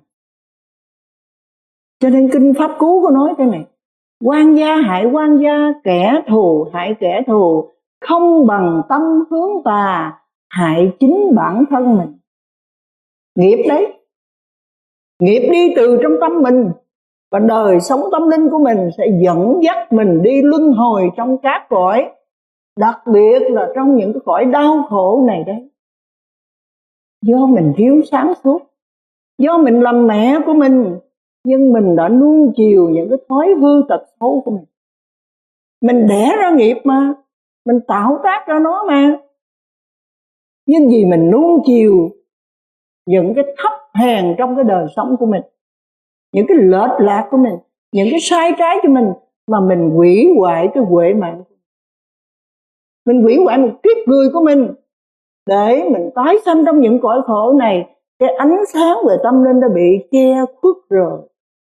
Cho nên kinh Pháp Cú có nói thế này: quan gia hại quan gia, kẻ thù hại kẻ thù, không bằng tâm hướng tà, hại chính bản thân mình. Nghiệp đấy, nghiệp đi từ trong tâm mình, và đời sống tâm linh của mình sẽ dẫn dắt mình đi luân hồi trong các cõi, đặc biệt là trong những cái cõi đau khổ này đấy. Do mình thiếu sáng suốt, do mình làm mẹ của mình, nhưng mình đã nuông chiều những cái thói hư tật xấu của mình. Mình đẻ ra nghiệp mà, mình tạo tác ra nó mà. Nhưng vì mình nuông chiều những cái thấp hèn trong cái đời sống của mình, những cái lệch lạc của mình, những cái sai trái của mình, mà mình hủy hoại cái huệ mạng. Mình hủy hoại một kiếp người của mình, để mình tái sanh trong những cõi khổ này. Cái ánh sáng về tâm linh đã bị che khuất rồi.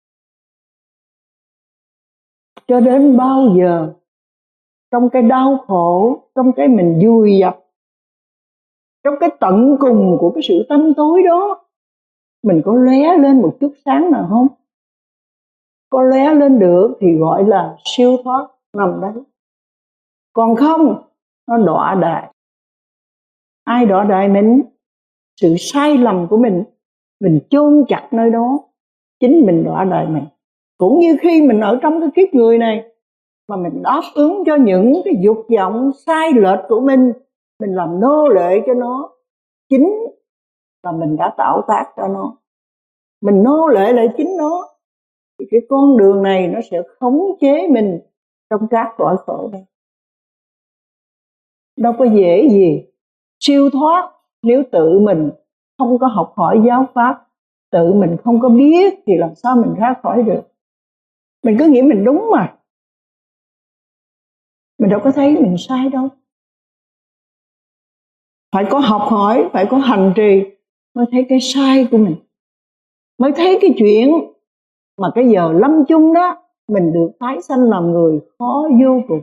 Cho đến bao giờ trong cái đau khổ, trong cái mình vùi dập, trong cái tận cùng của cái sự tăm tối đó, mình có lóe lên một chút sáng nào không? Có lóe lên được thì gọi là siêu thoát nằm đấy. Còn không, nó đọa đài. Ai đọa đài mình? Sự sai lầm của mình chôn chặt nơi đó, chính mình đọa đài mình. Cũng như khi mình ở trong cái kiếp người này mà mình đáp ứng cho những cái dục vọng sai lệch của mình làm nô lệ cho nó, chính là mình đã tạo tác cho nó. Mình nô lệ lại chính nó, thì cái con đường này nó sẽ khống chế mình trong các cõi khổ này. Đâu có dễ gì siêu thoát nếu tự mình không có học hỏi giáo pháp, tự mình không có biết thì làm sao mình ra khỏi được. Mình cứ nghĩ mình đúng mà, mình đâu có thấy mình sai đâu. Phải có học hỏi, phải có hành trì mới thấy cái sai của mình, mới thấy cái chuyện mà cái giờ lâm chung đó mình được tái sanh làm người khó vô cùng.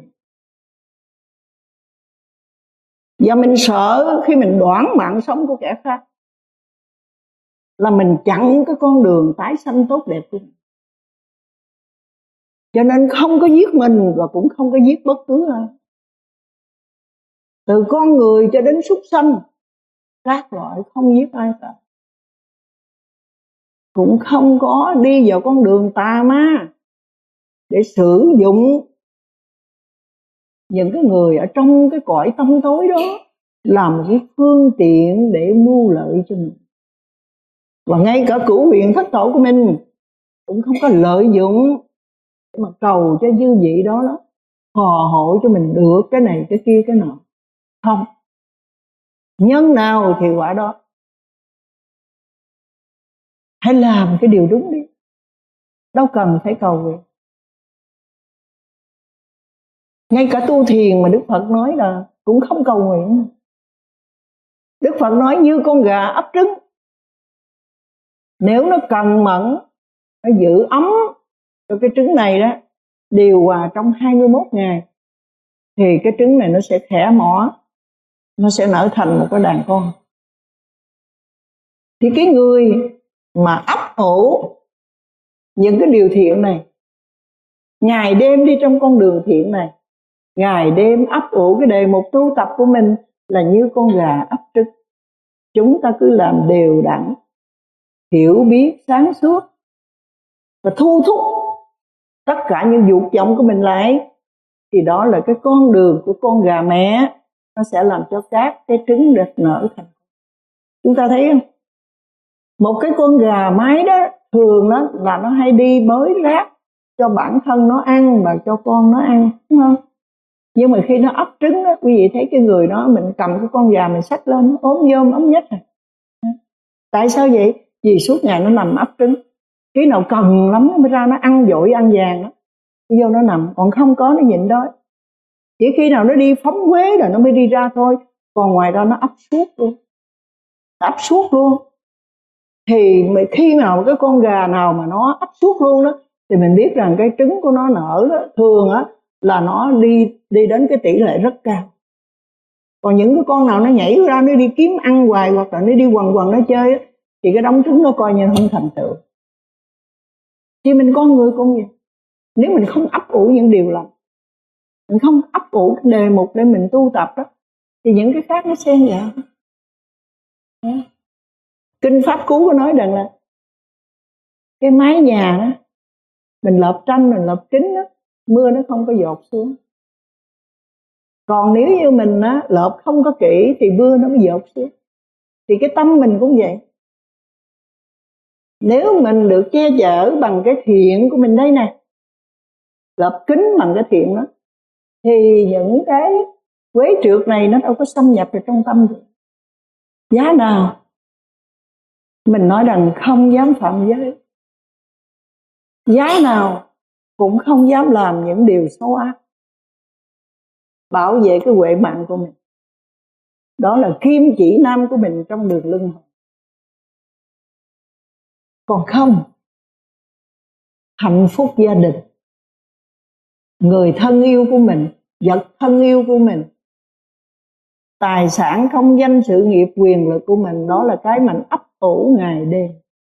Và mình sợ khi mình đoản mạng sống của kẻ khác là mình chặn cái con đường tái sanh tốt đẹp của mình. Cho nên không có giết mình và cũng không có giết bất cứ ai. Từ con người cho đến súc sanh, các loại không giết ai cả. Cũng không có đi vào con đường tà ma để sử dụng những cái người ở trong cái cõi tâm tối đó làm một cái phương tiện để mưu lợi cho mình. Và ngay cả cửu huyền thất tổ của mình cũng không có lợi dụng để mà cầu cho dư vị đó đó phò hộ cho mình được cái này cái kia cái nọ. Không, nhân nào thì quả đó. Hãy làm cái điều đúng đi, đâu cần phải cầu nguyện. Ngay cả tu thiền mà Đức Phật nói là cũng không cầu nguyện. Đức Phật nói như con gà ấp trứng, nếu nó cần mẫn, nó giữ ấm cho cái trứng này đó điều hòa trong 21 ngày thì cái trứng này nó sẽ khẽ mỏ, nó sẽ nở thành một cái đàn con. Thì cái người mà ấp ủ những cái điều thiện này, ngày đêm đi trong con đường thiện này, ngày đêm ấp ủ cái đề mục tu tập của mình là như con gà ấp trứng. Chúng ta cứ làm đều đặn, hiểu biết sáng suốt và thu thúc tất cả những dục vọng của mình lại, thì đó là cái con đường của con gà mẹ, nó sẽ làm cho các cái trứng được nở thành. Chúng ta thấy không? Một cái con gà mái đó thường đó là nó hay đi bới rác cho bản thân nó ăn và cho con nó ăn, đúng không? Nhưng mà khi nó ấp trứng đó, quý vị thấy cái người đó, mình cầm cái con gà mình xách lên, nó ốm nhôm ốm nhách rồi. Tại sao vậy? Vì suốt ngày nó nằm ấp trứng. Khi nào cần lắm nó mới ra nó ăn dội ăn vàng đó, vô nó nằm, còn không có nó nhịn đói. Chỉ khi nào nó đi phóng quế rồi nó mới đi ra thôi, còn ngoài ra nó ấp suốt luôn, ấp suốt luôn. Thì khi nào cái con gà nào mà nó ấp suốt luôn đó thì mình biết rằng cái trứng của nó nở đó, thường á là nó đi đến cái tỷ lệ rất cao. Còn những cái con nào nó nhảy ra nó đi kiếm ăn hoài hoặc là nó đi quần quần nó chơi á, thì cái đống trứng nó coi như không thành tựu. Thì mình con người cũng vậy. Nếu mình không ấp ủ những điều lành, mình không ấp ủ cái đề mục để mình tu tập đó, thì những cái khác nó xen vào. Kinh Pháp Cú có nói rằng là cái mái nhà đó, mình lợp tranh, mình lợp kính đó, mưa nó không có dột xuống. Còn nếu như mình á, lợp không có kỹ thì mưa nó mới dột xuống. Thì cái tâm mình cũng vậy. Nếu mình được che chở bằng cái thiện của mình đây nè, lợp kính bằng cái thiện đó, thì những cái quế trượt này nó đâu có xâm nhập vào trong tâm được. Giá nào mình nói rằng không dám phạm giới, giá nào cũng không dám làm những điều xấu ác, bảo vệ cái huệ mạng của mình. Đó là kim chỉ nam của mình trong đường luân hồi. Còn không, hạnh phúc gia đình, người thân yêu của mình, vật thân yêu của mình, tài sản, công danh, sự nghiệp, quyền lực của mình, đó là cái mình ấp ủ ngày đêm.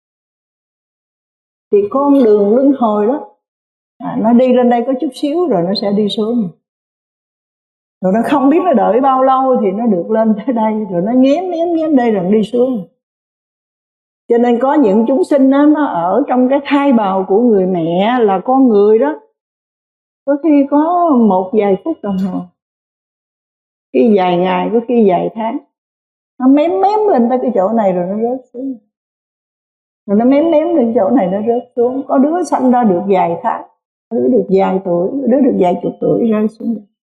Thì con đường luân hồi đó, nó đi lên đây có chút xíu rồi nó sẽ đi xuống. Rồi nó không biết nó đợi bao lâu thì nó được lên tới đây, rồi nó nhém đây rồi nó đi xuống. Cho nên có những chúng sinh đó, nó ở trong cái thai bào của người mẹ là con người đó, có khi có một vài phút đồng hồ, khi vài ngày, có khi vài tháng, nó mém lên tới cái chỗ này rồi nó rớt xuống, rồi nó mém lên chỗ này nó rớt xuống. Có đứa sanh ra được vài tháng, có đứa được vài tuổi, có đứa được vài chục tuổi rơi xuống.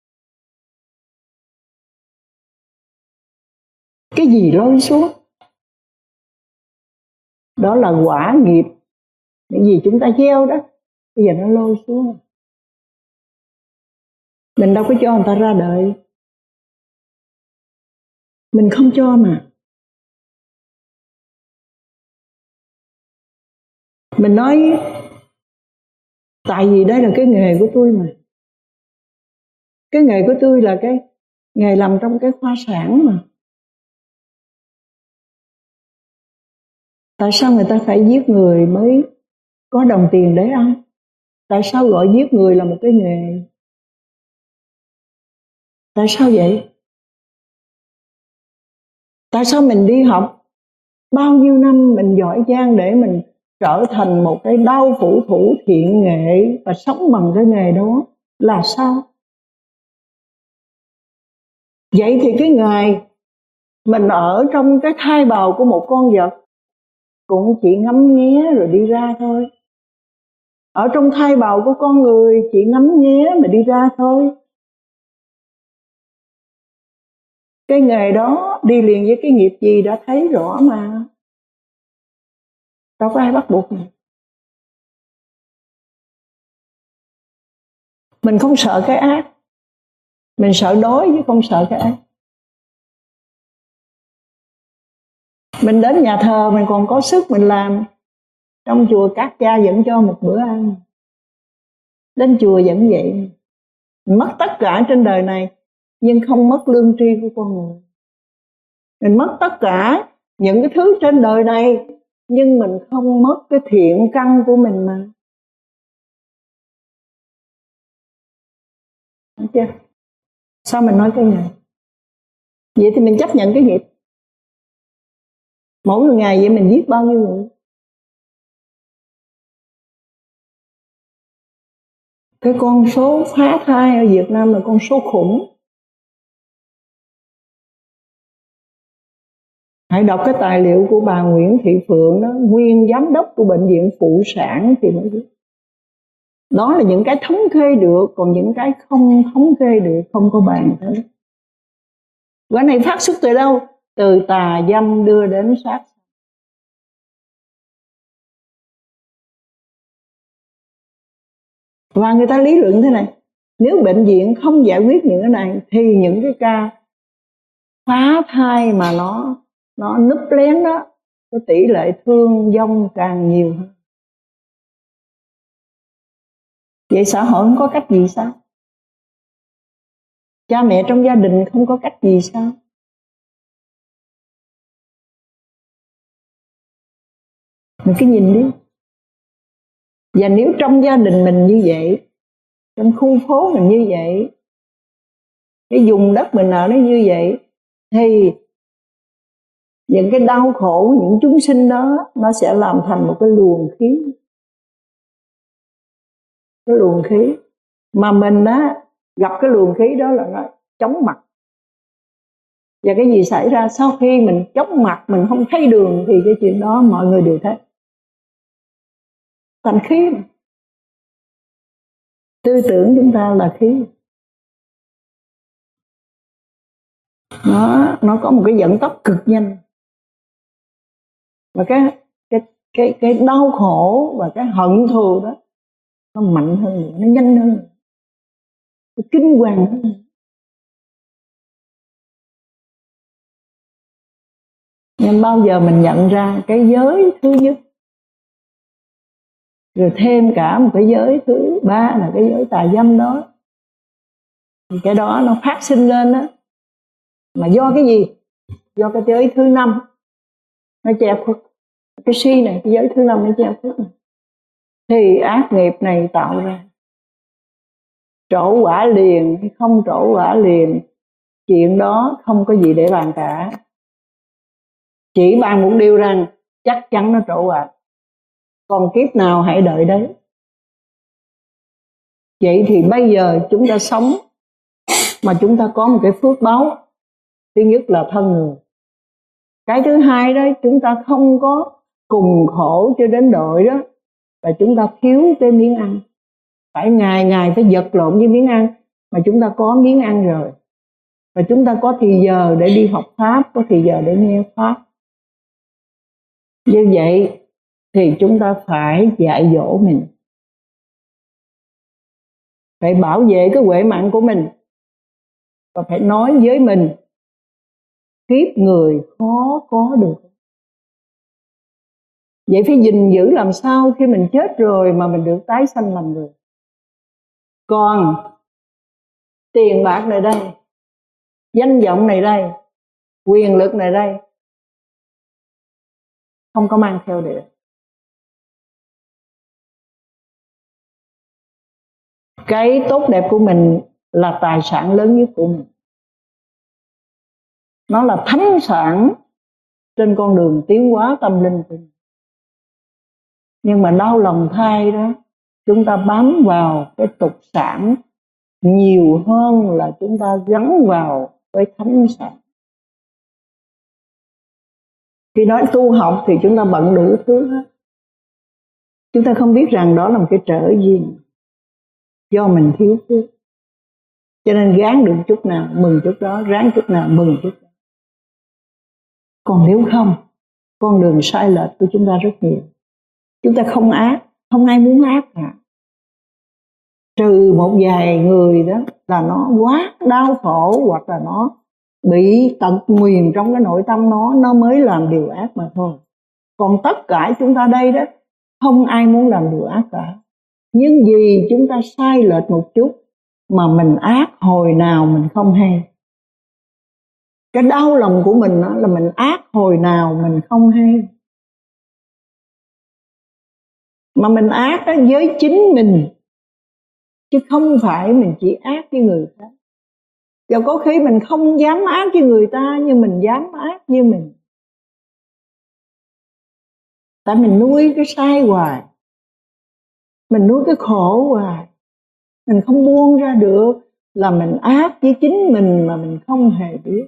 Cái gì lôi xuống? Đó là quả nghiệp. Những gì chúng ta gieo đó, bây giờ nó lôi xuống. Mình đâu có cho người ta ra đời, mình không cho mà. Mình nói tại vì đây là cái nghề của tôi mà. Cái nghề của tôi là cái nghề làm trong cái khoa sản mà. Tại sao người ta phải giết người mới có đồng tiền để ăn? Tại sao gọi giết người là một cái nghề? Tại sao vậy? Tại sao mình đi học bao nhiêu năm mình giỏi giang để mình trở thành một cái đao phủ thủ thiện nghệ và sống bằng cái nghề đó là sao? Vậy thì cái ngày mình ở trong cái thai bào của một con vật cũng chỉ ngắm nghía rồi đi ra thôi. Ở trong thai bào của con người chỉ ngắm nghía mà đi ra thôi. Cái nghề đó đi liền với cái nghiệp gì đã thấy rõ mà. Đâu có ai bắt buộc mình. Mình không sợ cái ác, mình sợ đói chứ không sợ cái ác. Mình đến nhà thờ mình còn có sức mình làm. Trong chùa các cha vẫn cho một bữa ăn, đến chùa vẫn vậy. Mình mất tất cả trên đời này nhưng không mất lương tri của con người. Mình mất tất cả những cái thứ trên đời này nhưng mình không mất cái thiện căn của mình mà. Đúng chưa? Sao mình nói cái này? Vậy thì mình chấp nhận cái nghiệp. Mỗi một ngày vậy mình giết bao nhiêu người? Cái con số phá thai ở Việt Nam là con số khủng. Hãy đọc cái tài liệu của bà Nguyễn Thị Phượng đó, nguyên giám đốc của bệnh viện phụ sản thì mới biết. Đó là những cái thống kê được, còn những cái không thống kê được không có bàn tới. Cái này phát xuất từ đâu? Từ tà dâm đưa đến sát. Và người ta lý luận thế này, nếu bệnh viện không giải quyết những cái này thì những cái ca phá thai mà nó núp lén đó, cái tỷ lệ thương vong càng nhiều hơn. Vậy xã hội không có cách gì sao? Cha mẹ trong gia đình không có cách gì sao? Mình cứ nhìn đi. Và nếu trong gia đình mình như vậy, trong khu phố mình như vậy, cái vùng đất mình ở nó như vậy, thì những cái đau khổ của những chúng sinh đó nó sẽ làm thành một cái luồng khí. Cái luồng khí mà mình á gặp cái luồng khí đó là nó chóng mặt. Và cái gì xảy ra sau khi mình chóng mặt, mình không thấy đường thì cái chuyện đó mọi người đều thấy. Thành khí mà. Tư tưởng chúng ta là khí. Nó có một cái vận tốc cực nhanh. Và cái đau khổ và cái hận thù đó nó mạnh hơn nữa, nó nhanh hơn nữa, nó kinh hoàng hơn nữa. Nhưng bao giờ mình nhận ra cái giới thứ nhất, rồi thêm cả một cái giới thứ ba là cái giới tà dâm đó, thì cái đó nó phát sinh lên đó. Mà do cái gì? Do cái giới thứ năm nó che khuất. Cái si này, cái giới thứ năm nó che khuất này. Thì ác nghiệp này tạo ra. Trổ quả liền hay không trổ quả liền, chuyện đó không có gì để bàn cả. Chỉ bàn một điều rằng chắc chắn nó trổ quả. Còn kiếp nào hãy đợi đấy. Vậy thì bây giờ chúng ta sống mà chúng ta có một cái phước báu. Thứ nhất là thân người. Cái thứ hai đó, chúng ta không có cùng khổ cho đến độ đó, và chúng ta thiếu cái miếng ăn. Phải ngày ngày phải vật lộn với miếng ăn, mà chúng ta có miếng ăn rồi. Và chúng ta có thì giờ để đi học Pháp, có thì giờ để nghe Pháp. Như vậy thì chúng ta phải dạy dỗ mình, phải bảo vệ cái huệ mạng của mình, và phải nói với mình kiếp người khó có được. Vậy phải gìn giữ làm sao khi mình chết rồi mà mình được tái sanh làm người. Còn tiền bạc này đây, danh vọng này đây, quyền lực này đây, không có mang theo được. Cái tốt đẹp của mình là tài sản lớn nhất của mình. Nó là thánh sản trên con đường tiến hóa tâm linh của mình. Nhưng mà đau lòng thay đó, chúng ta bám vào cái tục sản nhiều hơn là chúng ta gắn vào với thánh sản. Khi nói tu học thì chúng ta bận đủ thứ hết. Chúng ta không biết rằng đó là một cái trở duyên do mình thiếu phước. Cho nên gán được chút nào mừng chút đó, ráng chút nào mừng chút đó. Còn nếu không, con đường sai lệch của chúng ta rất nhiều. Chúng ta không ác, không ai muốn ác cả. Trừ một vài người đó là nó quá đau khổ, hoặc là nó bị tật nguyền trong cái nội tâm nó mới làm điều ác mà thôi. Còn tất cả chúng ta đây đó, không ai muốn làm điều ác cả. Nhưng vì chúng ta sai lệch một chút mà mình ác hồi nào mình không hay. Cái đau lòng của mình đó là mình ác hồi nào mình không hay. Mà mình ác đó với chính mình, chứ không phải mình chỉ ác với người khác. Và có khi mình không dám ác với người ta, nhưng mình dám ác với mình. Tại mình nuôi cái sai hoài, mình nuôi cái khổ hoài, mình không buông ra được, là mình ác với chính mình mà mình không hề biết.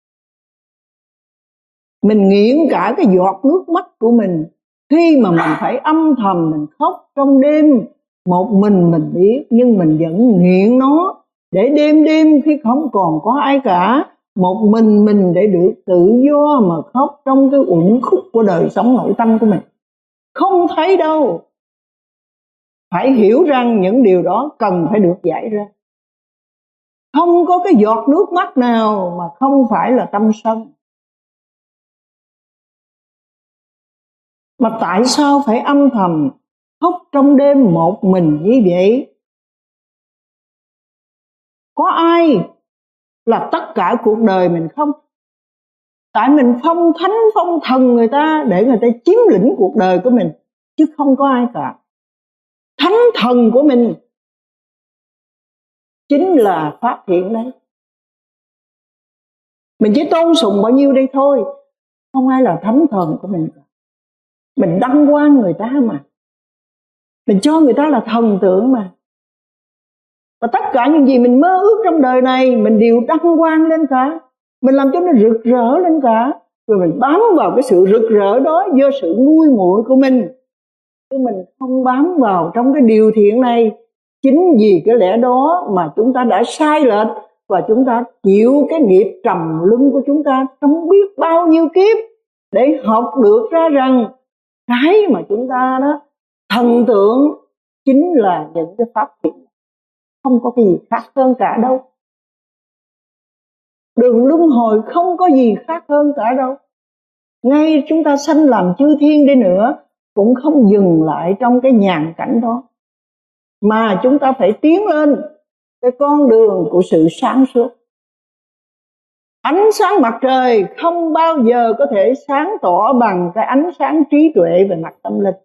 Mình nghiện cả cái giọt nước mắt của mình, khi mà mình phải âm thầm mình khóc trong đêm, một mình biết, nhưng mình vẫn nghiện nó. Để đêm khi không còn có ai cả, một mình để được tự do mà khóc trong cái uẩn khúc của đời sống nội tâm của mình. Không thấy đâu. Phải hiểu rằng những điều đó cần phải được giải ra. Không có cái giọt nước mắt nào mà không phải là tâm sân. Mà tại sao phải âm thầm khóc trong đêm một mình như vậy? Có ai là tất cả cuộc đời mình không? Tại mình phong thánh phong thần người ta để người ta chiếm lĩnh cuộc đời của mình, chứ không có ai cả. Thánh thần của mình chính là Pháp Thiện đấy. Mình chỉ tôn sùng bao nhiêu đây thôi, không ai là thánh thần của mình cả. Mình đăng quang người ta mà, mình cho người ta là thần tượng mà. Và tất cả những gì mình mơ ước trong đời này mình đều đăng quang lên cả. Mình làm cho nó rực rỡ lên cả. Rồi mình bám vào cái sự rực rỡ đó do sự ngu muội của mình. Chứ mình không bám vào trong cái điều thiện này. Chính vì cái lẽ đó mà chúng ta đã sai lệch, và chúng ta chịu cái nghiệp trầm luân của chúng ta trong biết bao nhiêu kiếp, để học được ra rằng cái mà chúng ta đó thần tượng chính là những cái pháp thiện. Không có cái gì khác hơn cả đâu. Đường luân hồi không có gì khác hơn cả đâu. Ngay chúng ta sanh làm chư thiên đi nữa cũng không dừng lại trong cái nhàn cảnh đó, mà chúng ta phải tiến lên cái con đường của sự sáng suốt. Ánh sáng mặt trời không bao giờ có thể sáng tỏ bằng cái ánh sáng trí tuệ về mặt tâm linh.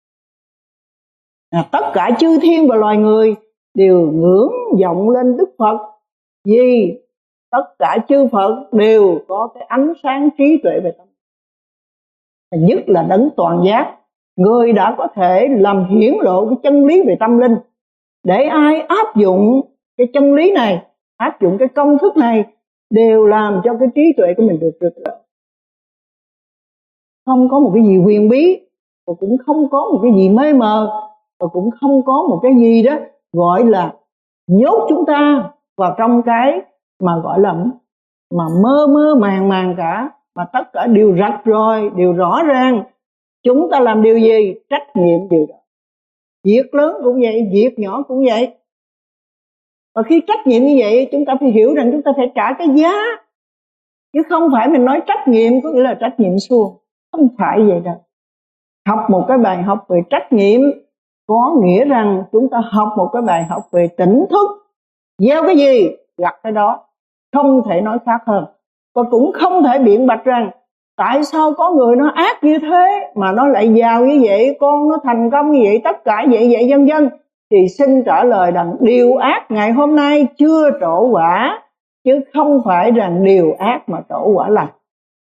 Tất cả chư thiên và loài người đều ngưỡng vọng lên Đức Phật, vì tất cả chư Phật đều có cái ánh sáng trí tuệ về tâm linh. Nhất là đấng toàn giác, người đã có thể làm hiển lộ cái chân lý về tâm linh, để ai áp dụng cái chân lý này, áp dụng cái công thức này, đều làm cho cái trí tuệ của mình được rực rỡ. Không có một cái gì huyền bí, và cũng không có một cái gì mê mờ, và cũng không có một cái gì đó gọi là nhốt chúng ta vào trong cái mà gọi là mà mơ mơ màng màng cả, mà tất cả đều rạch ròi, đều rõ ràng. Chúng ta làm điều gì, trách nhiệm điều đó. Việc lớn cũng vậy, việc nhỏ cũng vậy. Và khi trách nhiệm như vậy, chúng ta phải hiểu rằng chúng ta phải trả cái giá, chứ không phải mình nói trách nhiệm có nghĩa là trách nhiệm suông. Không phải vậy đâu. Học một cái bài học về trách nhiệm có nghĩa rằng chúng ta học một cái bài học về tỉnh thức. Gieo cái gì gặt cái đó, không thể nói khác hơn. Và cũng không thể biện bạch rằng tại sao có người nó ác như thế mà nó lại giàu như vậy, con nó thành công như vậy, tất cả vậy vân vân. Thì xin trả lời rằng điều ác ngày hôm nay chưa trổ quả, chứ không phải rằng điều ác mà trổ quả lành.